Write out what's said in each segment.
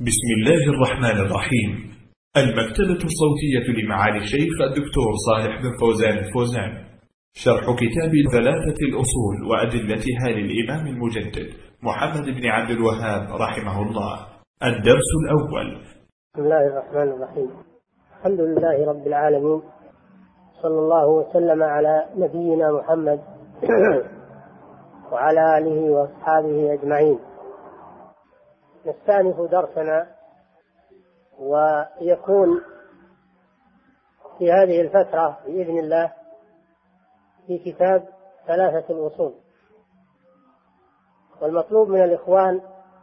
بسم الله الرحمن الرحيم. المكتبة الصوتية لمعالي الشيخ الدكتور صالح بن فوزان الفوزان، شرح كتاب ثلاثة الأصول وأدلتها للإمام المجدد محمد بن عبد الوهاب رحمه الله. الدرس الأول. بسم الله الرحمن الرحيم. الحمد لله رب العالمين، صلى الله وسلم على نبينا محمد وعلى آله وأصحابه أجمعين. نستأنف درسنا، ويكون في هذه الفترة بإذن الله في كتاب ثلاثة الأصول. والمطلوب من الإخوان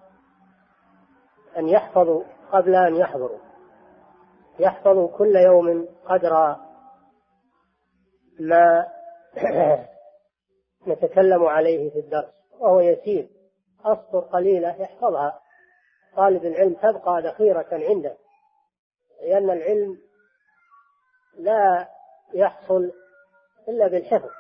أن يحفظوا قبل أن يحفظوا كل يوم قدر ما نتكلم عليه في الدرس، وهو يسير، أسطر قليلة يحفظها. طالب العلم تبقى ذخيرة عنده، لأن العلم لا يحصل إلا بالحفظ.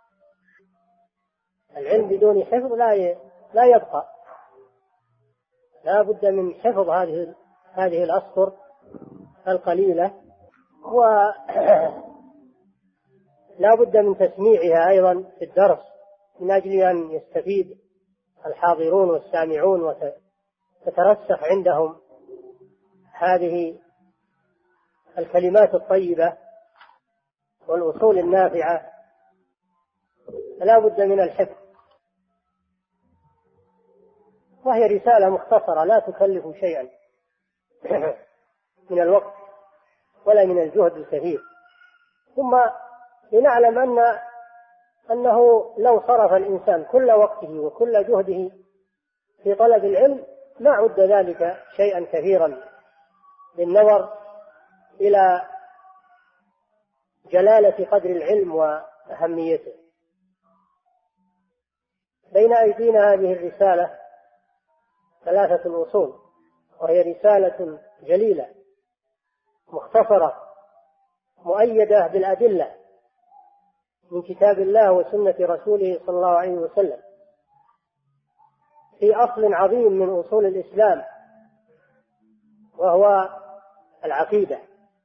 العلم بدون حفظ لا يبقى. لا بد من حفظ هذه الأسطر القليلة، ولا بد من تسميعها أيضا في الدرس من أجل أن يستفيد الحاضرون والسامعون وتترسخ عندهم هذه الكلمات الطيبة والأصول النافعة. لا بد من الحفظ، وهي رسالة مختصرة لا تكلف شيئا من الوقت ولا من الجهد الكثير. ثم لنعلم أنه لو صرف الإنسان كل وقته وكل جهده في طلب العلم ما عد ذلك شيئا كثيرا بالنظر إلى جلالة قدر العلم وأهميته. بين أيدينا هذه الرسالة ثلاثة الأصول، وهي رسالة جليلة مختصرة مؤيدة بالأدلة من كتاب الله وسنة رسوله صلى الله عليه وسلم، في أصل عظيم من أصول الإسلام، وهو العقيدة.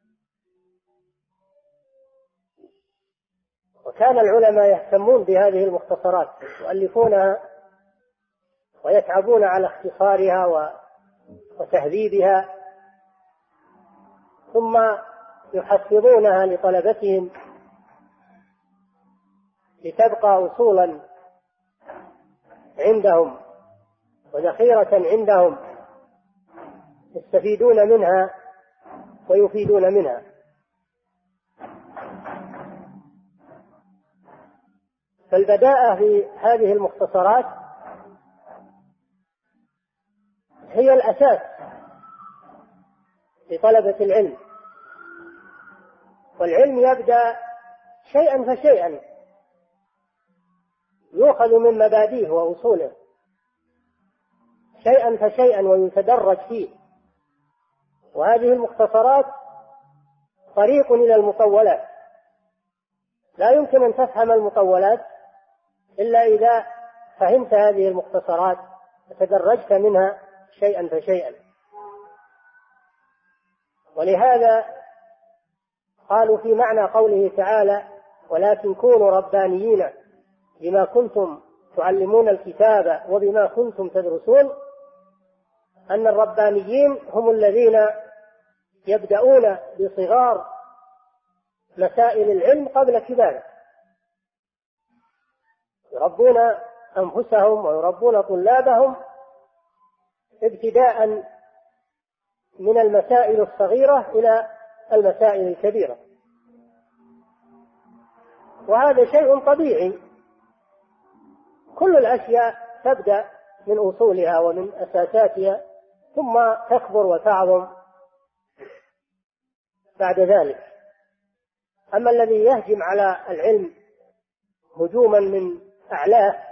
وكان العلماء يهتمون بهذه المختصرات، يؤلفونها ويتعبون على اختصارها وتهذيبها، ثم يحفظونها لطلبتهم لتبقى أصولا عندهم وذخيرة عندهم يستفيدون منها ويفيدون منها. فالبداءة في هذه المختصرات هي الأساس لطلبة العلم، والعلم يبدأ شيئا فشيئا، يؤخذ من مبادئه وأصوله شيئا فشيئا ويتدرج فيه. وهذه المختصرات طريق إلى المطولات. لا يمكن أن تفهم المطولات إلا إذا فهمت هذه المختصرات وتدرجت منها شيئا فشيئا. ولهذا قالوا في معنى قوله تعالى: ولكن كونوا ربانيين بما كنتم تعلمون الكتاب وبما كنتم تدرسون، أن الربانيين هم الذين يبدأون بصغار مسائل العلم قبل كباره، يربون أنفسهم ويربون طلابهم ابتداء من المسائل الصغيرة إلى المسائل الكبيرة. وهذا شيء طبيعي، كل الأشياء تبدأ من أصولها ومن أساساتها، ثم تكبر وتعظم بعد ذلك. أما الذي يهجم على العلم هجوما من أعلاه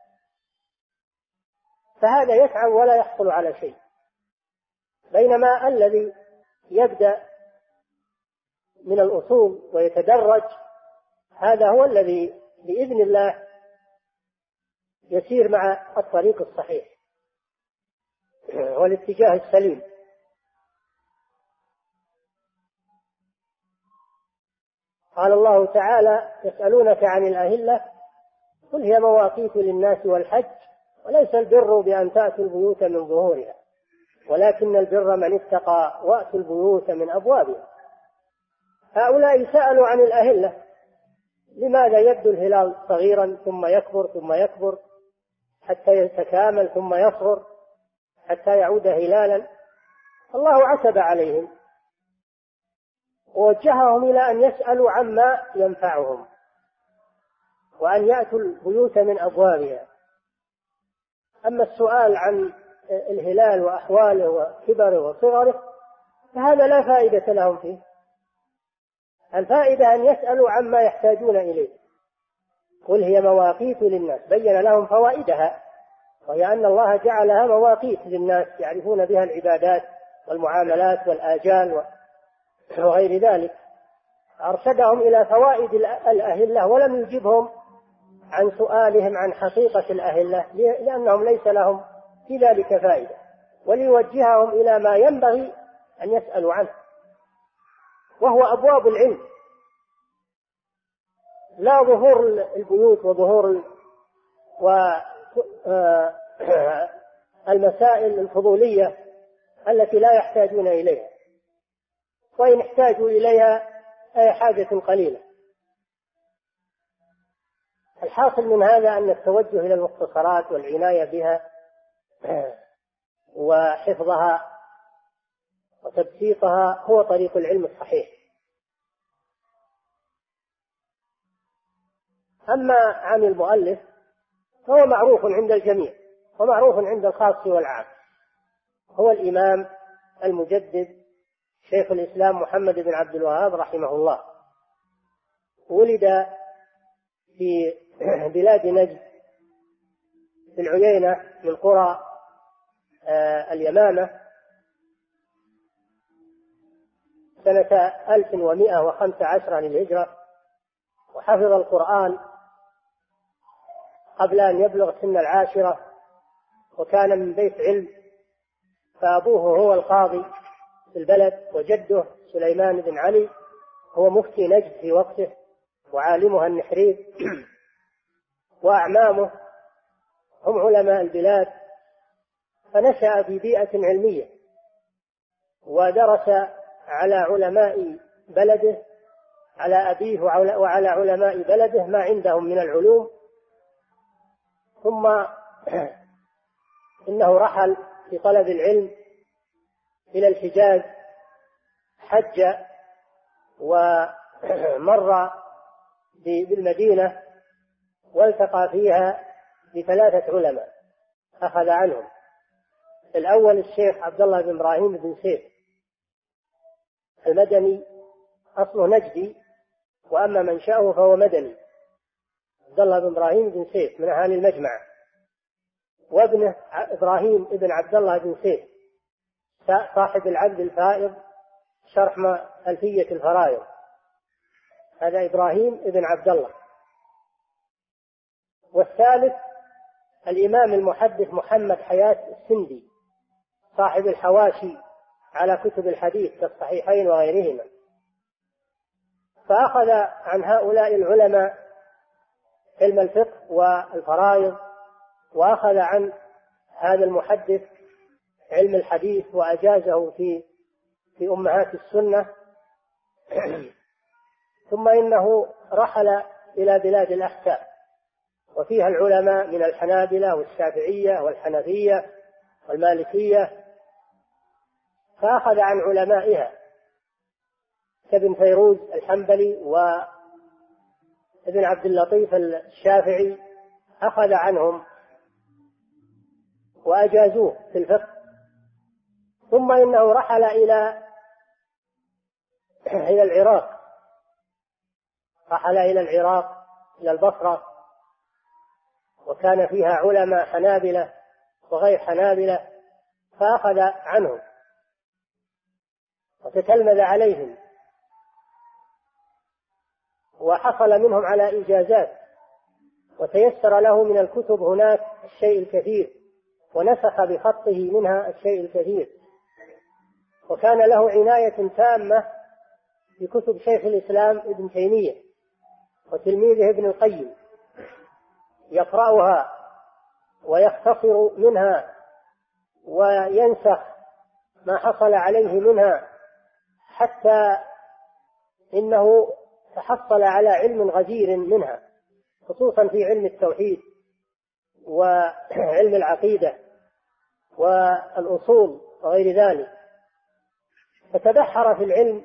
فهذا يتعب ولا يحصل على شيء، بينما الذي يبدأ من الأصول ويتدرج هذا هو الذي بإذن الله يسير مع الطريق الصحيح والاتجاه السليم. قال الله تعالى: يسألونك عن الأهلة قل هي مواقيت للناس والحج وليس البر بأن تأتوا البيوت من ظهورها ولكن البر من اتقى وأتوا البيوت من أبوابها. هؤلاء سألوا عن الأهلة: لماذا يبدو الهلال صغيرا ثم يكبر ثم يكبر حتى يتكامل ثم يصغر حتى يعود هلالا؟ الله عتب عليهم ووجههم إلى أن يسألوا عما ينفعهم وأن يأتوا البيوت من أبوابها. أما السؤال عن الهلال وأحواله وكبره وصغره فهذا لا فائدة لهم فيه. الفائدة أن يسألوا عما يحتاجون إليه. قل هي مواقيت للناس، بين لهم فوائدها، وهي أن الله جعلها مواقيت للناس يعرفون بها العبادات والمعاملات والآجال وغير ذلك. أرشدهم إلى فوائد الأهلة ولم يجبهم عن سؤالهم عن حقيقة الأهلة لأنهم ليس لهم في ذلك فائدة، وليوجههم إلى ما ينبغي أن يسألوا عنه وهو أبواب العلم، لا ظهور البيوت وظهور المسائل الفضولية التي لا يحتاجون إليها، وإن احتاجوا إليها أي حاجة قليلة. الحاصل من هذا أن التوجه إلى المختصرات والعناية بها وحفظها وتبسيطها هو طريق العلم الصحيح. أما عن المؤلف فهو معروف عند الجميع ومعروف عند الخاص والعام، هو الإمام المجدد شيخ الإسلام محمد بن عبد الوهاب رحمه الله. ولد في بلاد نجد في العيينة من قرى اليمامة سنة 1115 للهجرة، وحفظ القرآن قبل أن يبلغ سن 10، وكان من بيت علم، فأبوه هو القاضي في البلد، وجده سليمان بن علي هو مفتي نجد في وقته وعالمها النحرير، وأعمامه هم علماء البلاد. فنشأ في بيئة علمية ودرس على علماء بلده، على أبيه وعلى علماء بلده ما عندهم من العلوم. ثم إنه رحل في طلب العلم إلى الحجاز، حج ومر بالمدينة والتقى فيها ب3 علماء أخذ عنهم. الأول الشيخ عبد الله بن إبراهيم بن سيف المدني، أصله نجدي وأما منشأه فهو مدني، عبد الله بن إبراهيم بن سيف من أهل المجمع، وابنه إبراهيم بن عبد الله بن سيف صاحب العبد الفائض شرح ألفية الفرائض، هذا إبراهيم بن عبد الله. والثالث الإمام المحدث محمد حياة السندي صاحب الحواشي على كتب الحديث كالصحيحين وغيرهما. فأخذ عن هؤلاء العلماء علم الفقه والفرائض، وأخذ عن هذا المحدث علم الحديث وأجازه في أمهات السنة. ثم إنه رحل إلى بلاد الأحساء وفيها العلماء من الحنابلة والشافعية والحنفية والمالكية، فأخذ عن علمائها كابن فيروز الحنبلي وابن عبد اللطيف الشافعي، أخذ عنهم وأجازوه في الفقه. ثم إنه رحل إلى العراق، رحل إلى العراق إلى البصرة، وكان فيها علماء حنابلة وغير حنابلة، فأخذ عنهم وتتلمذ عليهم وحصل منهم على إجازات، وتيسر له من الكتب هناك الشيء الكثير، ونسخ بخطه منها الشيء الكثير، وكان له عناية تامة في كتب شيخ الإسلام ابن تيمية وتلميذه ابن القيم، يقرأها ويختصر منها وينسخ ما حصل عليه منها، حتى إنه تحصل على علم غزير منها، خصوصا في علم التوحيد وعلم العقيدة والأصول وغير ذلك. فتبحر في العلم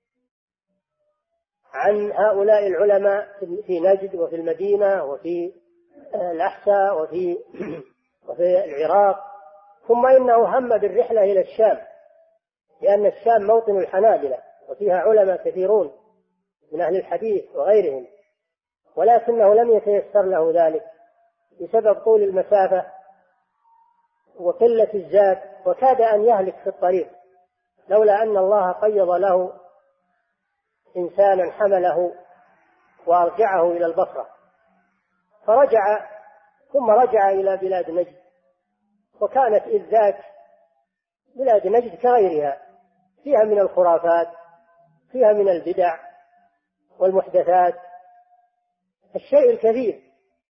عن هؤلاء العلماء في نجد وفي المدينة وفي الأحساء وفي العراق. ثم إنه هم بالرحلة إلى الشام، لأن الشام موطن الحنابلة وفيها علماء كثيرون من أهل الحديث وغيرهم، ولكنه لم يتيسر له ذلك بسبب طول المسافة وقلة الزاد، وكاد أن يهلك في الطريق لولا أن الله قيض له إنسانا حمله وأرجعه إلى البصرة. فرجع، ثم رجع إلى بلاد نجد، وكانت إذ ذاك بلاد نجد كغيرها، فيها من الخرافات، فيها من البدع والمحدثات الشيء الكثير،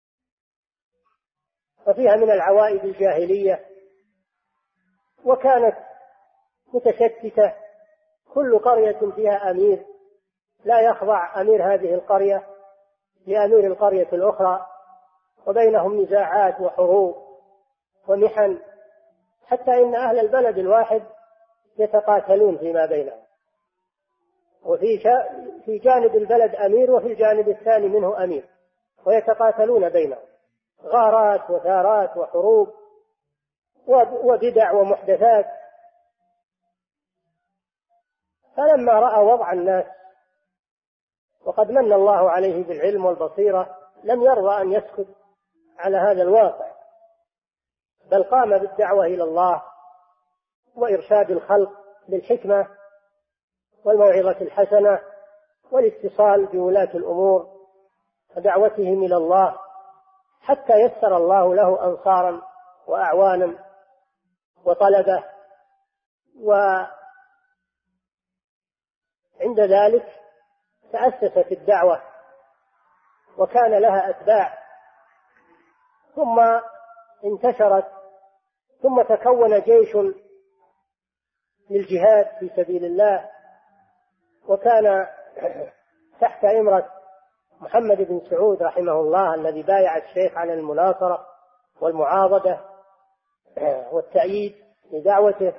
وفيها من العوائد الجاهلية، وكانت متشتتة، كل قرية فيها أمير لا يخضع أمير هذه القرية لأمير القرية الأخرى، وبينهم نزاعات وحروب ومحن، حتى إن أهل البلد الواحد يتقاتلون فيما بينهم، وفي جانب البلد أمير وفي الجانب الثاني منه أمير، ويتقاتلون بينهم، غارات وثارات وحروب وبدع ومحدثات. فلما رأى وضع الناس وقد من الله عليه بالعلم والبصيرة لم يرضى أن يسكت على هذا الواقع، بل قام بالدعوة إلى الله وإرشاد الخلق بالحكمة والموعظة الحسنة والاتصال بولاة الأمور ودعوتهم إلى الله، حتى يسر الله له أنصارا وأعوانا وطلبة. وعند ذلك تأسست الدعوة وكان لها أتباع، ثم انتشرت، ثم تكون جيش للجهاد في سبيل الله، وكان تحت إمرة محمد بن سعود رحمه الله الذي بايع الشيخ على المناصرة والمعاضدة والتأييد لدعوته.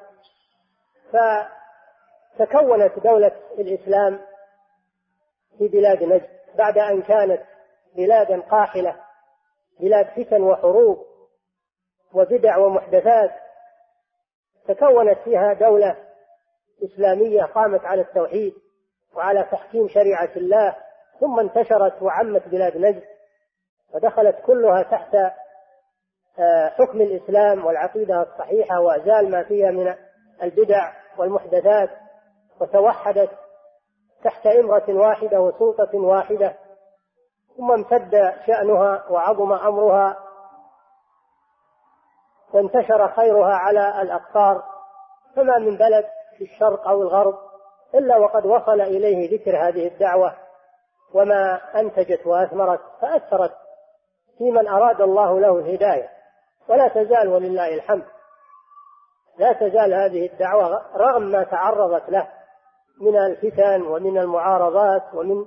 فتكونت دولة الإسلام في بلاد نجد بعد أن كانت بلادا قاحلة، بلاد فتن وحروب وبدع ومحدثات. تكونت فيها دولة إسلامية قامت على التوحيد وعلى تحكيم شريعة الله، ثم انتشرت وعمت بلاد نجد ودخلت كلها تحت حكم الإسلام والعقيدة الصحيحة، وأزال ما فيها من البدع والمحدثات، وتوحدت تحت إمرة واحدة وسلطة واحدة، ثم امتد شأنها وعظم أمرها وانتشر خيرها على الأقطار. فما من بلد في الشرق أو الغرب إلا وقد وصل إليه ذكر هذه الدعوة وما أنتجت وأثمرت، فأثرت في من أراد الله له الهداية. ولا تزال ولله الحمد لا تزال هذه الدعوة رغم ما تعرضت له من الفتن ومن المعارضات ومن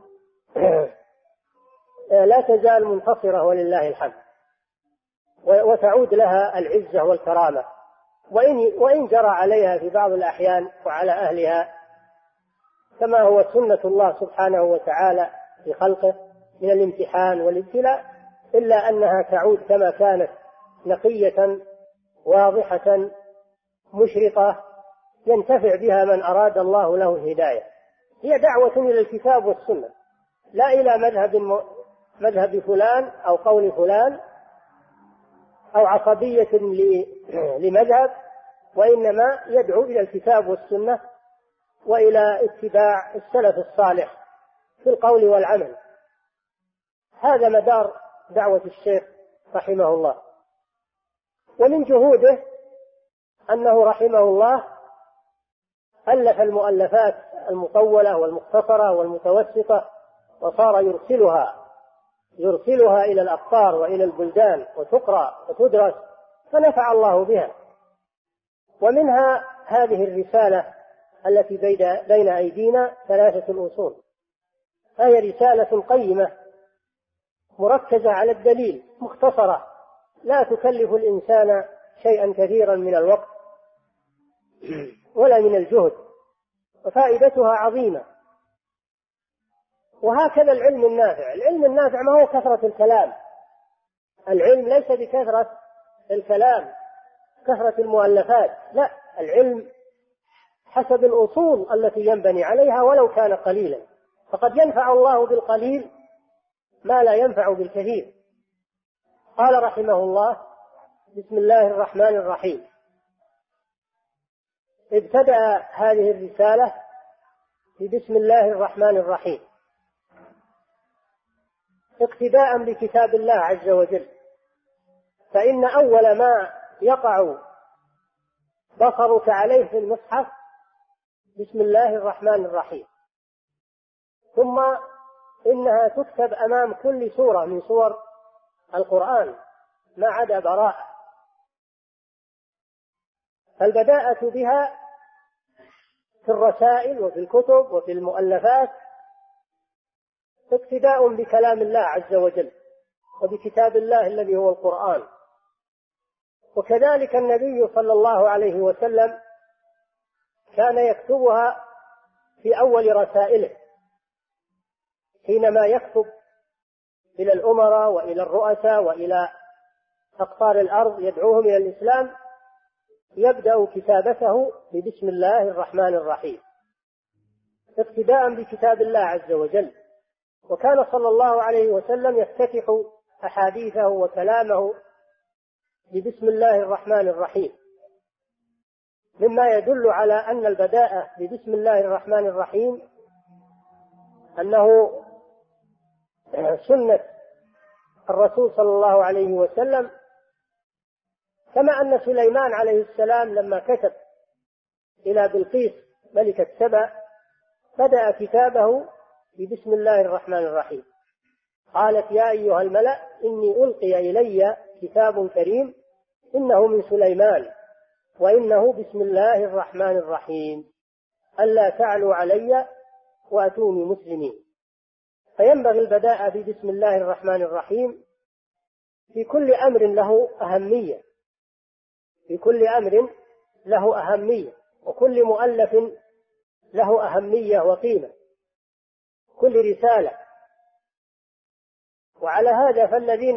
لا تزال منتصرة ولله الحمد، وتعود لها العزة والكرامة، وإن جرى عليها في بعض الأحيان وعلى أهلها كما هو سنة الله سبحانه وتعالى في خلقه من الامتحان والابتلاء، إلا أنها تعود كما كانت نقية واضحة مشرقة ينتفع بها من أراد الله له الهداية. هي دعوة إلى الكتاب والسنة، لا إلى مذهب فلان أو قول فلان أو عصبية لمذهب، وإنما يدعو إلى الكتاب والسنة وإلى اتباع السلف الصالح في القول والعمل. هذا مدار دعوة الشيخ رحمه الله. ومن جهوده أنه رحمه الله ألف المؤلفات المطولة والمختصرة والمتوسطة، وصار يرسلها إلى الأقطار وإلى البلدان وتقرأ وتدرس، فنفع الله بها. ومنها هذه الرسالة التي بين أيدينا 3 أصول، فهي رسالة قيمة مركزة على الدليل، مختصرة، لا تكلف الإنسان شيئا كثيرا من الوقت ولا من الجهد، وفائدتها عظيمة. وهكذا العلم النافع ما هو كثرة الكلام، العلم ليس بكثرة الكلام، كثرة المؤلفات، لا، العلم حسب الأصول التي ينبني عليها ولو كان قليلا، فقد ينفع الله بالقليل ما لا ينفع بالكثير. قال رحمه الله: بسم الله الرحمن الرحيم. ابتدأ هذه الرسالة ببسم الله الرحمن الرحيم اقتداء بكتاب الله عز وجل، فإن أول ما يقع بصرك عليه في المصحف بسم الله الرحمن الرحيم، ثم إنها تكتب أمام كل سورة من سور القرآن ما عدا براءة، فالبداءة بها في الرسائل وفي الكتب وفي المؤلفات اقتداء بكلام الله عز وجل وبكتاب الله الذي هو القرآن. وكذلك النبي صلى الله عليه وسلم كان يكتبها في أول رسائله، حينما يكتب إلى الأمراء وإلى الرؤساء وإلى أقطار الأرض يدعوهم إلى الإسلام، يبدأ كتابته ببسم الله الرحمن الرحيم اقتداء بكتاب الله عز وجل. وكان صلى الله عليه وسلم يفتتح أحاديثه وكلامه ببسم الله الرحمن الرحيم، مما يدل على أن البداءة ببسم الله الرحمن الرحيم أنه سنة الرسول صلى الله عليه وسلم، كما أن سليمان عليه السلام لما كتب إلى بلقيس ملكة سبأ بدأ كتابه ببسم الله الرحمن الرحيم. قالت: يا أيها الملأ إني ألقي إلي كتاب كريم إنه من سليمان وإنه بسم الله الرحمن الرحيم ألا تعلوا علي وأتوني مسلمين. فينبغي البداء ببسم الله الرحمن الرحيم في كل أمر له أهمية، في كل أمر له أهمية، وكل مؤلف له أهمية وقيمة، كل رسالة. وعلى هذا فالذين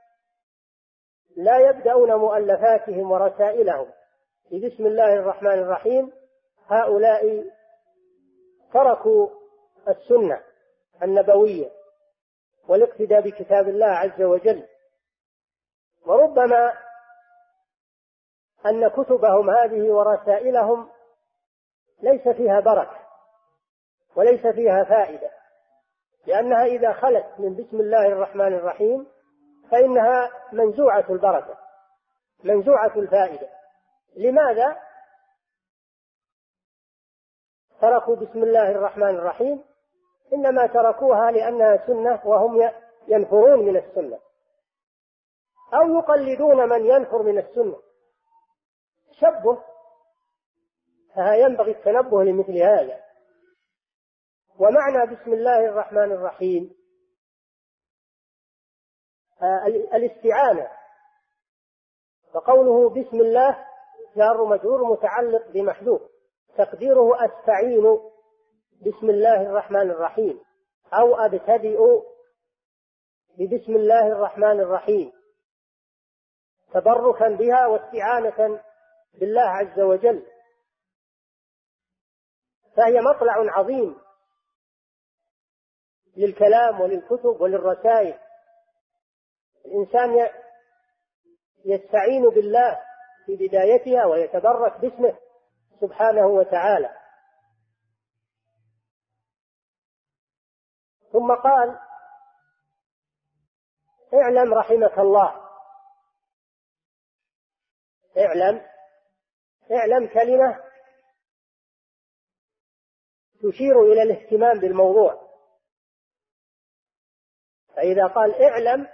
لا يبدأون مؤلفاتهم ورسائلهم ببسم الله الرحمن الرحيم هؤلاء تركوا السنة النبوية والاقتداء بكتاب الله عز وجل. وربما أن كتبهم هذه ورسائلهم ليس فيها بركة وليس فيها فائدة، لأنها إذا خلت من بسم الله الرحمن الرحيم فإنها منزوعة البركة منزوعة الفائدة. لماذا تركوا بسم الله الرحمن الرحيم؟ إنما تركوها لأنها سنة وهم ينفرون من السنة أو يقلدون من ينفر من السنة، شبه، فينبغي التنبه لمثل هذا. ومعنى بسم الله الرحمن الرحيم الاستعانة، فقوله بسم الله جار مجرور متعلق بمحذوف تقديره أستعين بسم الله الرحمن الرحيم أو أبتدئ ببسم الله الرحمن الرحيم تبركا بها واستعانة بالله عز وجل. فهي مطلع عظيم للكلام وللكتب وللرسائل. الإنسان يستعين بالله في بدايتها ويتبرك باسمه سبحانه وتعالى. ثم قال: اعلم رحمك الله. اعلم كلمة تشير إلى الاهتمام بالموضوع. فإذا قال اعلم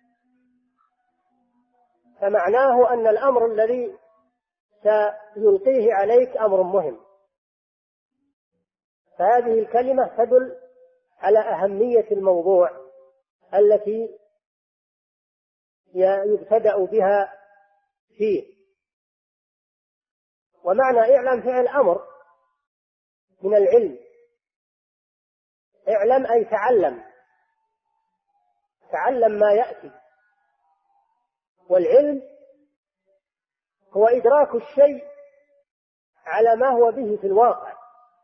فمعناه أن الأمر الذي سيلقيه عليك أمر مهم. فهذه الكلمة تدل على أهمية الموضوع التي يبتدأ بها فيه. ومعنى اعلم فعل أمر من العلم. اعلم أي تعلم ما يأتي. والعلم هو إدراك الشيء على ما هو به في الواقع.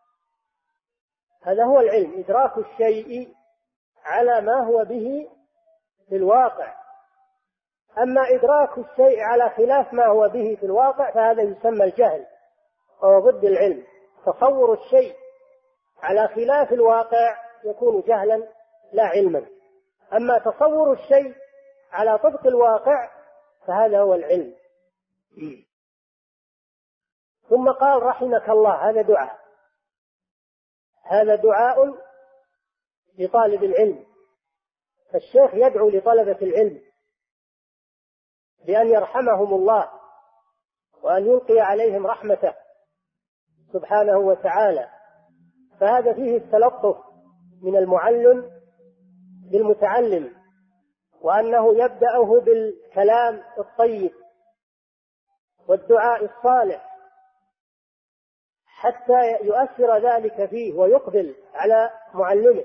هذا هو العلم، إدراك الشيء على ما هو به في الواقع. أما إدراك الشيء على خلاف ما هو به في الواقع فهذا يسمى الجهل، وهو ضد العلم. تصور الشيء على خلاف الواقع يكون جهلا لا علما. أما تصور الشيء على طبق الواقع فهذا هو العلم. ثم قال رحمك الله، هذا دعاء لطالب العلم. فالشيخ يدعو لطلبة العلم بأن يرحمهم الله وأن يلقي عليهم رحمته سبحانه وتعالى. فهذا فيه التلطف من المعلم للمتعلم، وأنه يبدأه بالكلام الطيب والدعاء الصالح حتى يؤثر ذلك فيه ويقبل على معلمه.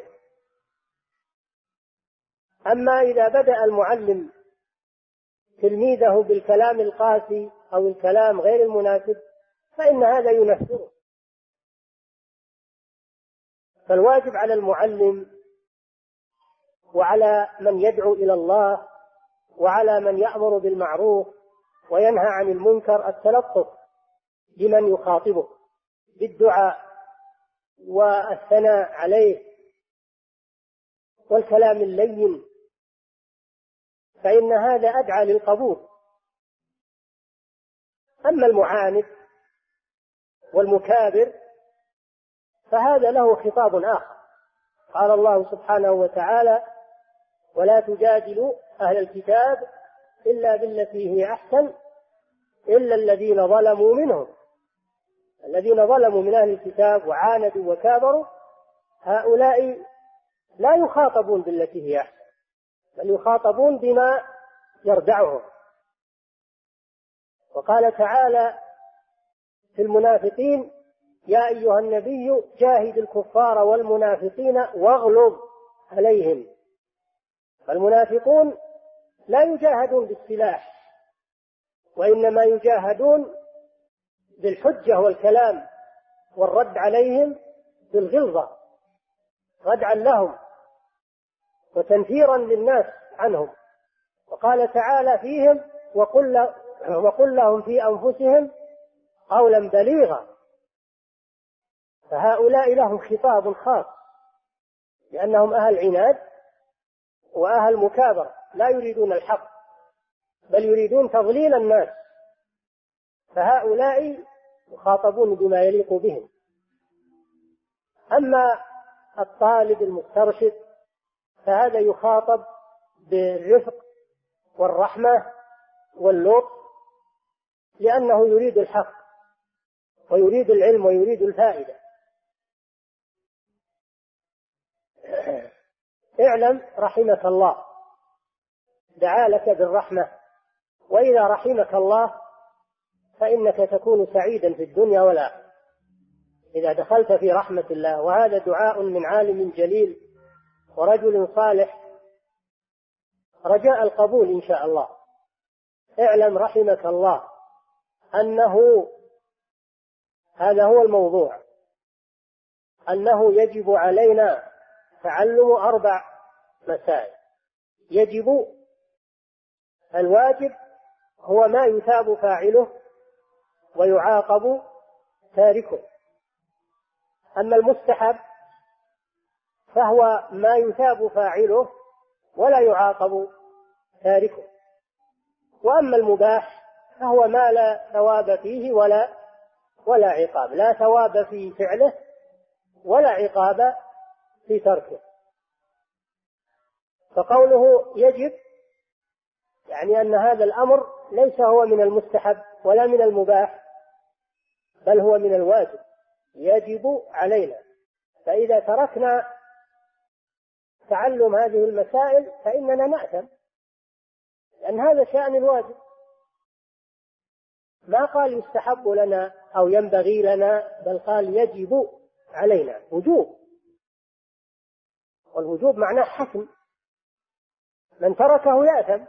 أما إذا بدأ المعلم تلميذه بالكلام القاسي أو الكلام غير المناسب فإن هذا ينفره. فالواجب على المعلم وعلى من يدعو إلى الله وعلى من يأمر بالمعروف وينهى عن المنكر التلطف بمن يخاطبه بالدعاء والثناء عليه والكلام اللين، فإن هذا أدعى للقبول. أما المعاند والمكابر فهذا له خطاب آخر. قال الله سبحانه وتعالى: ولا تجادلوا أهل الكتاب إلا بالتي هي أحسن إلا الذين ظلموا منهم. الذين ظلموا من أهل الكتاب وعاندوا وكابروا هؤلاء لا يخاطبون بالتي هي أحسن، بل يخاطبون بما يردعهم. وقال تعالى في المنافقين: يا أيها النبي جاهد الكفار والمنافقين واغلظ عليهم. فالمنافقون لا يجاهدون بالسلاح، وإنما يجاهدون بالحجة والكلام والرد عليهم بالغلظة، ردعا لهم وتنفيرا للناس عنهم. وقال تعالى فيهم: وقل لهم في أنفسهم قولا بليغا. فهؤلاء لهم خطاب خاص لأنهم أهل عناد وأهل مكابرة، لا يريدون الحق بل يريدون تضليل الناس، فهؤلاء يخاطبون بما يليق بهم. أما الطالب المسترشد فهذا يخاطب بالرفق والرحمة واللطف، لأنه يريد الحق ويريد العلم ويريد الفائدة. اعلم رحمك الله، دعا لك بالرحمة، وإذا رحمك الله فإنك تكون سعيدا في الدنيا والآخرة إذا دخلت في رحمة الله. وهذا دعاء من عالم جليل ورجل صالح رجاء القبول إن شاء الله. اعلم رحمك الله أنه هذا هو الموضوع، أنه يجب علينا تعلم 4 مسائل. الواجب هو ما يثاب فاعله ويعاقب تاركه. أما المستحب فهو ما يثاب فاعله ولا يعاقب تاركه. وأما المباح فهو ما لا ثواب فيه ولا عقاب، لا ثواب في فعله ولا عقاب في تركه. فقوله يجب يعني أن هذا الأمر ليس هو من المستحب ولا من المباح، بل هو من الواجب، يجب علينا. فإذا تركنا تعلم هذه المسائل فإننا نأثم، لأن هذا شأن الواجب. ما قال يستحب لنا أو ينبغي لنا، بل قال يجب علينا، وجوب، والوجوب معناه حتم، من تركه يأثم.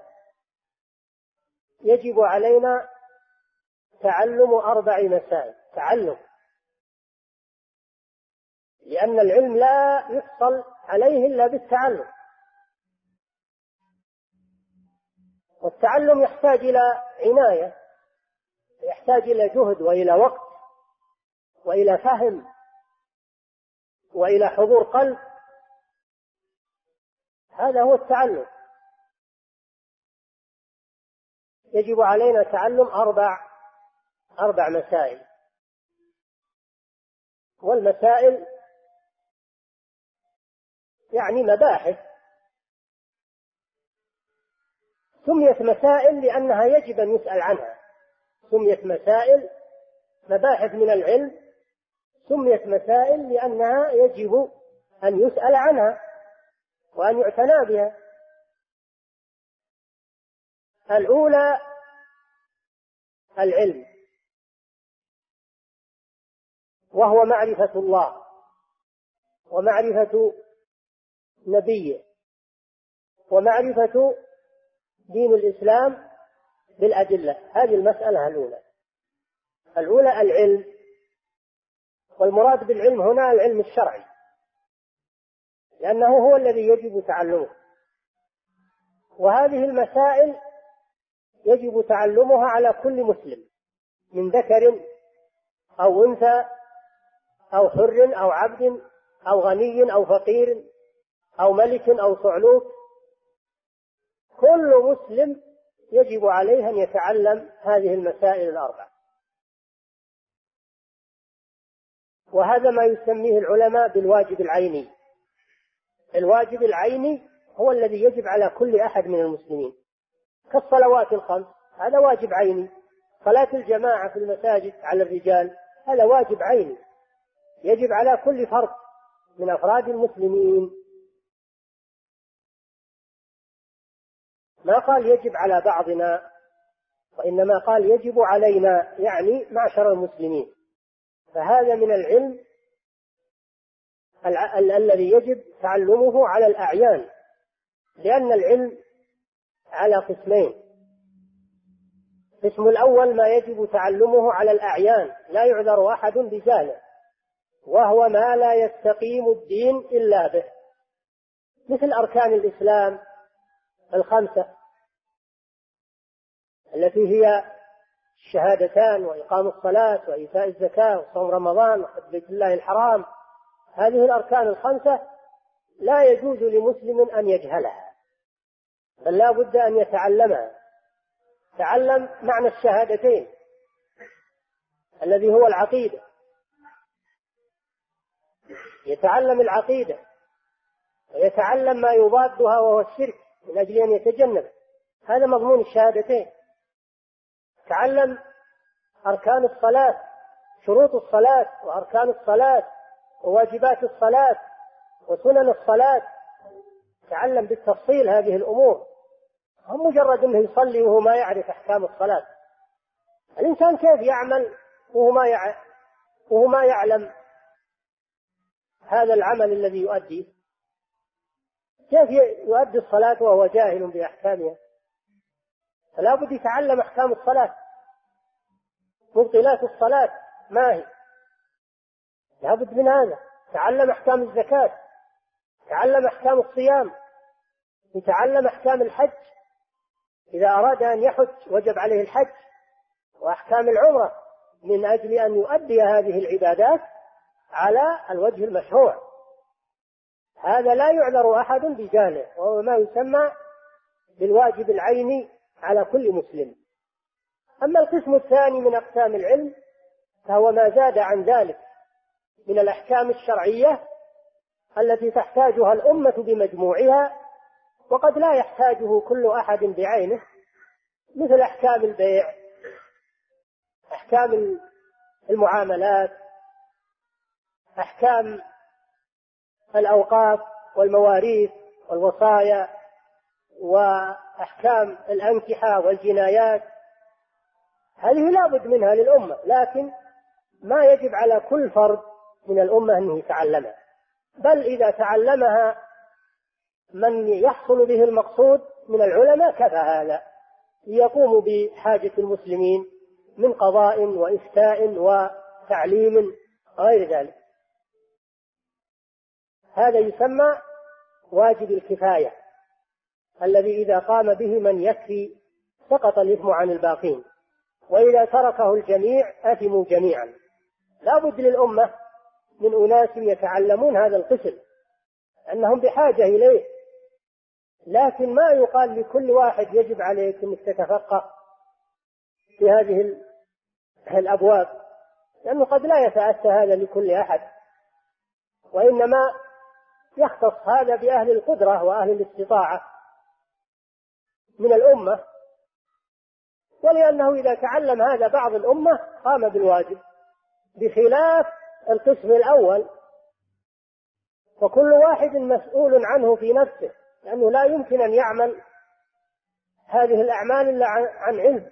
يجب علينا تعلم 4 مسائل، تعلم، لأن العلم لا يحصل عليه إلا بالتعلم، والتعلم يحتاج إلى عناية، يحتاج إلى جهد وإلى وقت وإلى فهم وإلى حضور قلب. هذا هو التعلم. يجب علينا تعلم 4 مسائل، والمسائل يعني مباحث، سميت مسائل لأنها يجب أن يسأل عنها، سميت مسائل مباحث من العلم، سميت مسائل لأنها يجب أن يسأل عنها وأن يعتنى بها. الأولى العلم، وهو معرفة الله ومعرفة نبيه ومعرفة دين الإسلام بالأدلة. هذه المسألة الأولى العلم، والمراد بالعلم هنا العلم الشرعي، لأنه هو الذي يجب تعلمه. وهذه المسائل يجب تعلمها على كل مسلم، من ذكر أو أنثى أو حر أو عبد أو غني أو فقير أو ملك أو صعلوك، كل مسلم يجب عليه أن يتعلم هذه المسائل ال4. وهذا ما يسميه العلماء بالواجب العيني. الواجب العيني هو الذي يجب على كل أحد من المسلمين، كالصلوات ال5، هذا واجب عيني. صلاة الجماعة في المساجد على الرجال هذا واجب عيني، يجب على كل فرد من أفراد المسلمين. ما قال يجب على بعضنا، وإنما قال يجب علينا، يعني معشر المسلمين. فهذا من العلم الذي يجب تعلمه على الأعيان، لأن العلم على قسمين. القسم الأول ما يجب تعلمه على الأعيان، لا يعذر أحد بجهله، وهو ما لا يستقيم الدين إلا به، مثل أركان الإسلام ال5 التي هي الشهادتان وإقام الصلاة وإيتاء الزكاة وصوم رمضان وحج بيت الله الحرام. هذه الأركان ال5 لا يجوز لمسلم أن يجهلها، بل لا بد أن يتعلمها. تعلم معنى الشهادتين الذي هو العقيدة، يتعلم العقيدة ويتعلم ما يضادها وهو الشرك من أجل أن يتجنب، هذا مضمون الشهادتين. تعلم أركان الصلاة، شروط الصلاة وأركان الصلاة وواجبات الصلاة وسنن الصلاة، تعلم بالتفصيل هذه الأمور، هم مجرد أنه يصلي وهو ما يعرف أحكام الصلاة. الإنسان كيف يعمل وهو ما يعلم هذا العمل الذي يؤديه؟ كيف يؤدي الصلاة وهو جاهل بأحكامها؟ فلا بد يتعلم أحكام الصلاة، مبطلات الصلاة ما هي، لا بد من هذا. تعلم أحكام الزكاة، تعلم أحكام الصيام، يتعلم أحكام الحج، إذا أراد أن يحج وجب عليه الحج، وأحكام العمرة من أجل أن يؤدي هذه العبادات على الوجه المشروع. هذا لا يعذر أحد بجهله، وهو ما يسمى بالواجب العيني على كل مسلم. أما القسم الثاني من أقسام العلم فهو ما زاد عن ذلك، من الأحكام الشرعية التي تحتاجها الأمة بمجموعها، وقد لا يحتاجه كل أحد بعينه، مثل أحكام البيع، أحكام المعاملات، أحكام الأوقاف والمواريث والوصايا، وأحكام الأنكحة والجنايات. هذه لا بد منها للأمة، لكن ما يجب على كل فرد من الأمة أنه يتعلمها، بل إذا تعلمها من يحصل به المقصود من العلماء كفى هذا ليقوموا بحاجة المسلمين من قضاء وإفتاء وتعليم غير ذلك. هذا يسمى واجب الكفاية، الذي إذا قام به من يكفي سقط الإثم عن الباقين، وإذا تركه الجميع أثموا جميعا. لا بد للأمة من أناس يتعلمون هذا القسم، أنهم بحاجة إليه، لكن ما يقال لكل واحد يجب عليك أنك تتفقه في هذه الأبواب، لأنه قد لا يتأتى هذا لكل أحد، وإنما يختص هذا بأهل القدرة وأهل الاستطاعة من الأمة، ولأنه إذا تعلم هذا بعض الأمة قام بالواجب، بخلاف القسم الأول، فكل واحد مسؤول عنه في نفسه، لأنه لا يمكن أن يعمل هذه الأعمال إلا عن علم،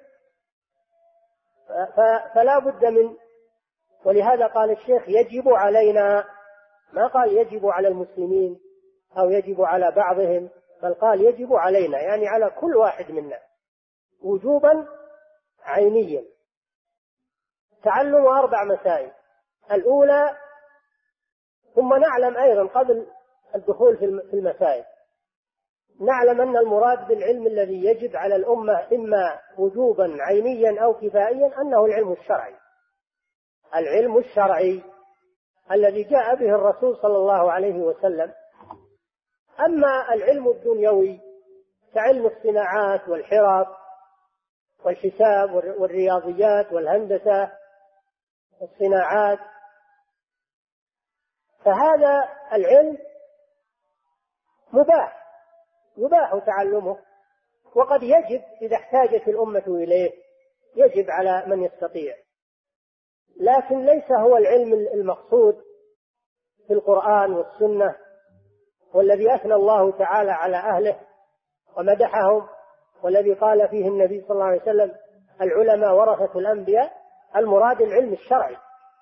فلا بد من. ولهذا قال الشيخ يجب علينا، ما قال يجب على المسلمين أو يجب على بعضهم، بل قال يجب علينا، يعني على كل واحد منا وجوبا عينيا. تعلم 4 مسائل. الأولى، ثم نعلم أيضا قبل الدخول في المسائل، نعلم أن المراد بالعلم الذي يجب على الأمة إما وجوبا عينيا أو كفائيا أنه العلم الشرعي، العلم الشرعي الذي جاء به الرسول صلى الله عليه وسلم. أما العلم الدنيوي كعلم الصناعات والحرف والحساب والرياضيات والهندسة والصناعات، فهذا العلم يباح تعلمه، وقد يجب إذا احتاجت الأمة إليه، يجب على من يستطيع، لكن ليس هو العلم المقصود في القرآن والسنة، والذي أثنى الله تعالى على أهله ومدحهم، والذي قال فيه النبي صلى الله عليه وسلم العلماء ورثة الأنبياء. المراد العلم الشرعي.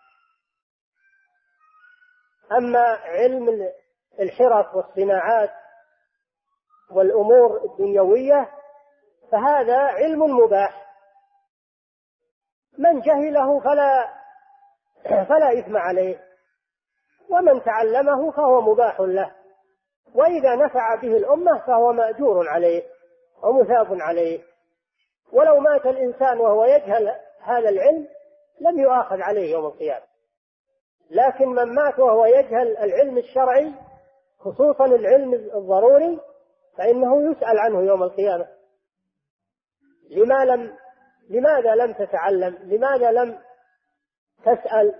أما علم الحرف والصناعات والأمور الدنيوية فهذا علم مباح، من جهله فلا إثم عليه، ومن تعلمه فهو مباح له، وإذا نفع به الأمة فهو مأجور عليه ومثاب عليه. ولو مات الإنسان وهو يجهل هذا العلم لم يؤاخذ عليه يوم القيامة، لكن من مات وهو يجهل العلم الشرعي خصوصا العلم الضروري فإنه يسأل عنه يوم القيامة. لماذا لم تتعلم؟ لماذا لم تسأل؟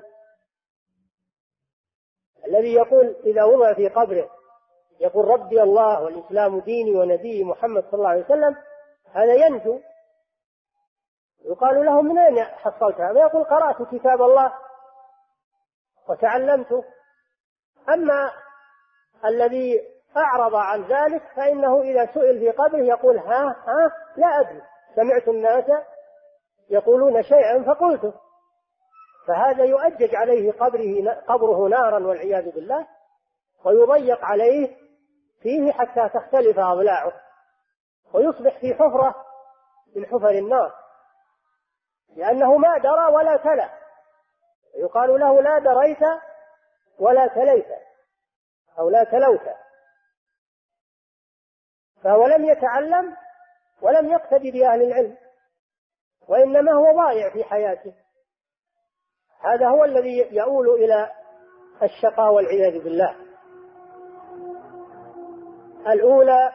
الذي يقول إذا وضع في قبره يقول ربي الله والإسلام ديني ونبي محمد صلى الله عليه وسلم، هذا ينجو. يقال له من أين حصلتها؟ ويقول قرأت كتاب الله وتعلمته. أما الذي أعرض عن ذلك فإنه إذا سئل في قبره يقول ها لا أدري، سمعت الناس يقولون شيئا فقلته، فهذا يؤجج عليه قبره نارا والعياذ بالله، ويضيق عليه فيه حتى تختلف أضلاعه ويصبح في حفرة من حفر النار، لأنه ما درى ولا تلا. يقال له لا دريت ولا تليت أو لا تلوت، فهو لم يتعلم ولم يقتدي بأهل العلم، وإنما هو ضائع في حياته. هذا هو الذي يؤول إلى الشقاء والعياذ بالله. الأولى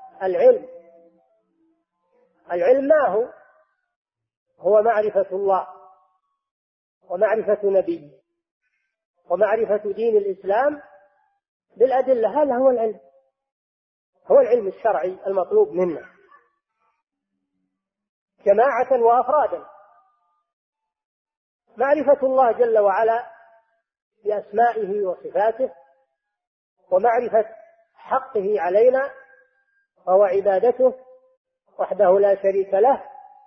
العلم ما هو معرفة الله ومعرفة نبيه ومعرفة دين الإسلام بالأدلة. هذا هو العلم، هو العلم الشرعي المطلوب منا جماعة وأفرادا. معرفة الله جل وعلا بأسمائه وصفاته، ومعرفة حقه علينا وهو عبادته وحده لا شريك له.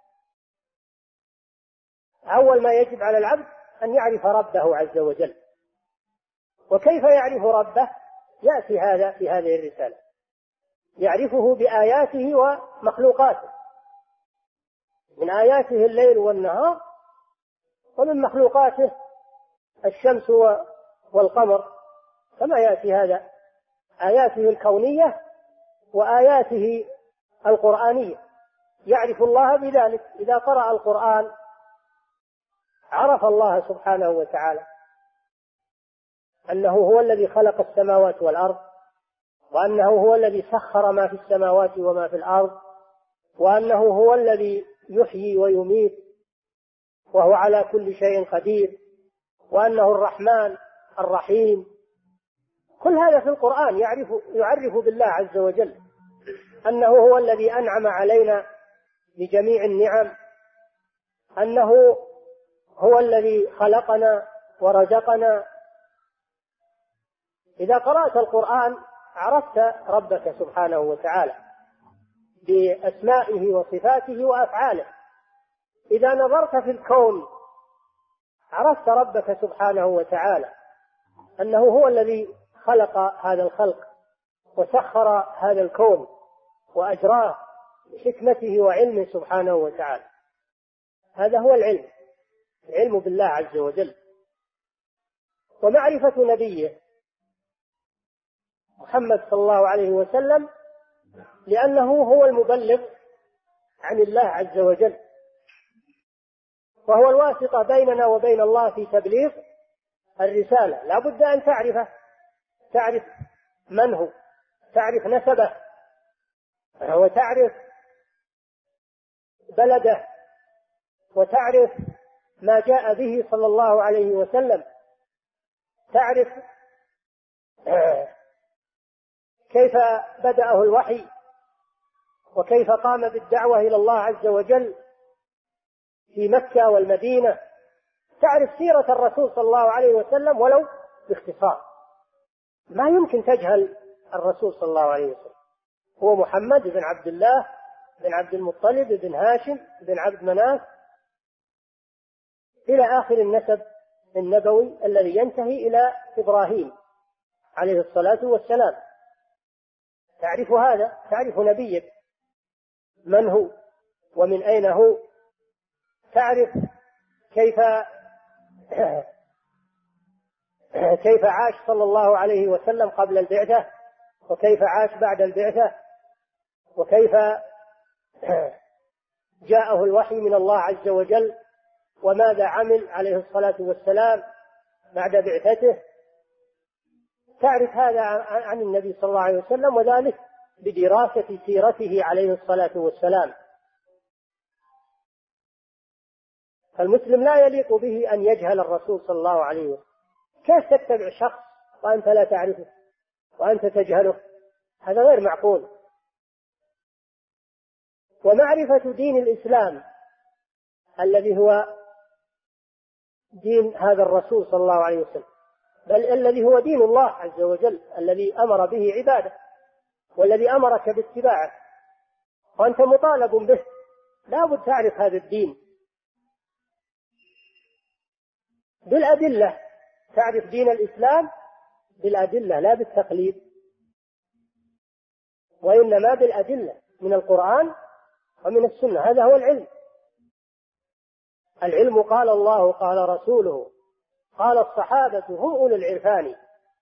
أول ما يجب على العبد أن يعرف ربه عز وجل. وكيف يعرف ربه؟ يأتي هذا في هذه الرسالة. يعرفه بآياته ومخلوقاته، من آياته الليل والنهار، ومن مخلوقاته الشمس والقمر، كما يأتي هذا آياته الكونية وآياته القرآنية. يعرف الله بذلك. إذا قرأ القرآن عرف الله سبحانه وتعالى أنه هو الذي خلق السماوات والأرض، وأنه هو الذي سخر ما في السماوات وما في الأرض، وأنه هو الذي يحيي ويميت وهو على كل شيء قدير، وأنه الرحمن الرحيم. كل هذا في القرآن يعرف بالله عز وجل أنه هو الذي أنعم علينا بجميع النعم، أنه هو الذي خلقنا ورزقنا. إذا قرأت القرآن عرفت ربك سبحانه وتعالى بأسمائه وصفاته وأفعاله. إذا نظرت في الكون عرفت ربك سبحانه وتعالى أنه هو الذي خلق هذا الخلق وسخر هذا الكون وأجراه بحكمته وعلمه سبحانه وتعالى. هذا هو العلم، العلم بالله عز وجل. ومعرفة نبيه محمد صلى الله عليه وسلم، لأنه هو المبلغ عن الله عز وجل، وهو الواسطة بيننا وبين الله في تبليغ الرسالة. لا بد أن تعرفه، تعرف من هو، تعرف نسبه، وتعرف بلده، وتعرف ما جاء به صلى الله عليه وسلم، تعرف كيف بدأه الوحي، وكيف قام بالدعوة إلى الله عز وجل في مكة والمدينة. تعرف سيرة الرسول صلى الله عليه وسلم ولو باختصار. ما يمكن تجهل الرسول صلى الله عليه وسلم. هو محمد بن عبد الله بن عبد المطلب بن هاشم بن عبد مناف إلى آخر النسب النبوي الذي ينتهي إلى إبراهيم عليه الصلاة والسلام. تعرف هذا، تعرف نبيك من هو ومن أين هو، تعرف كيف عاش صلى الله عليه وسلم قبل البعثة، وكيف عاش بعد البعثة، وكيف جاءه الوحي من الله عز وجل، وماذا عمل عليه الصلاة والسلام بعد بعثته. تعرف هذا عن النبي صلى الله عليه وسلم، وذلك بدراسة سيرته عليه الصلاة والسلام. فالمسلم لا يليق به أن يجهل الرسول صلى الله عليه وسلم. كيف تتبع شخص وأنت لا تعرفه وأنت تجهله؟ هذا غير معقول. ومعرفة دين الإسلام الذي هو دين هذا الرسول صلى الله عليه وسلم، بل الذي هو دين الله عز وجل الذي أمر به عباده والذي أمرك باتباعه، وأنت مطالب به. لا بد تعرف هذا الدين بالأدلة. تعرف دين الإسلام بالأدلة لا بالتقليد، وإنما بالأدلة من القرآن ومن السنة. هذا هو العلم. العلم قال الله قال رسوله قال الصحابة هم أولو العرفان.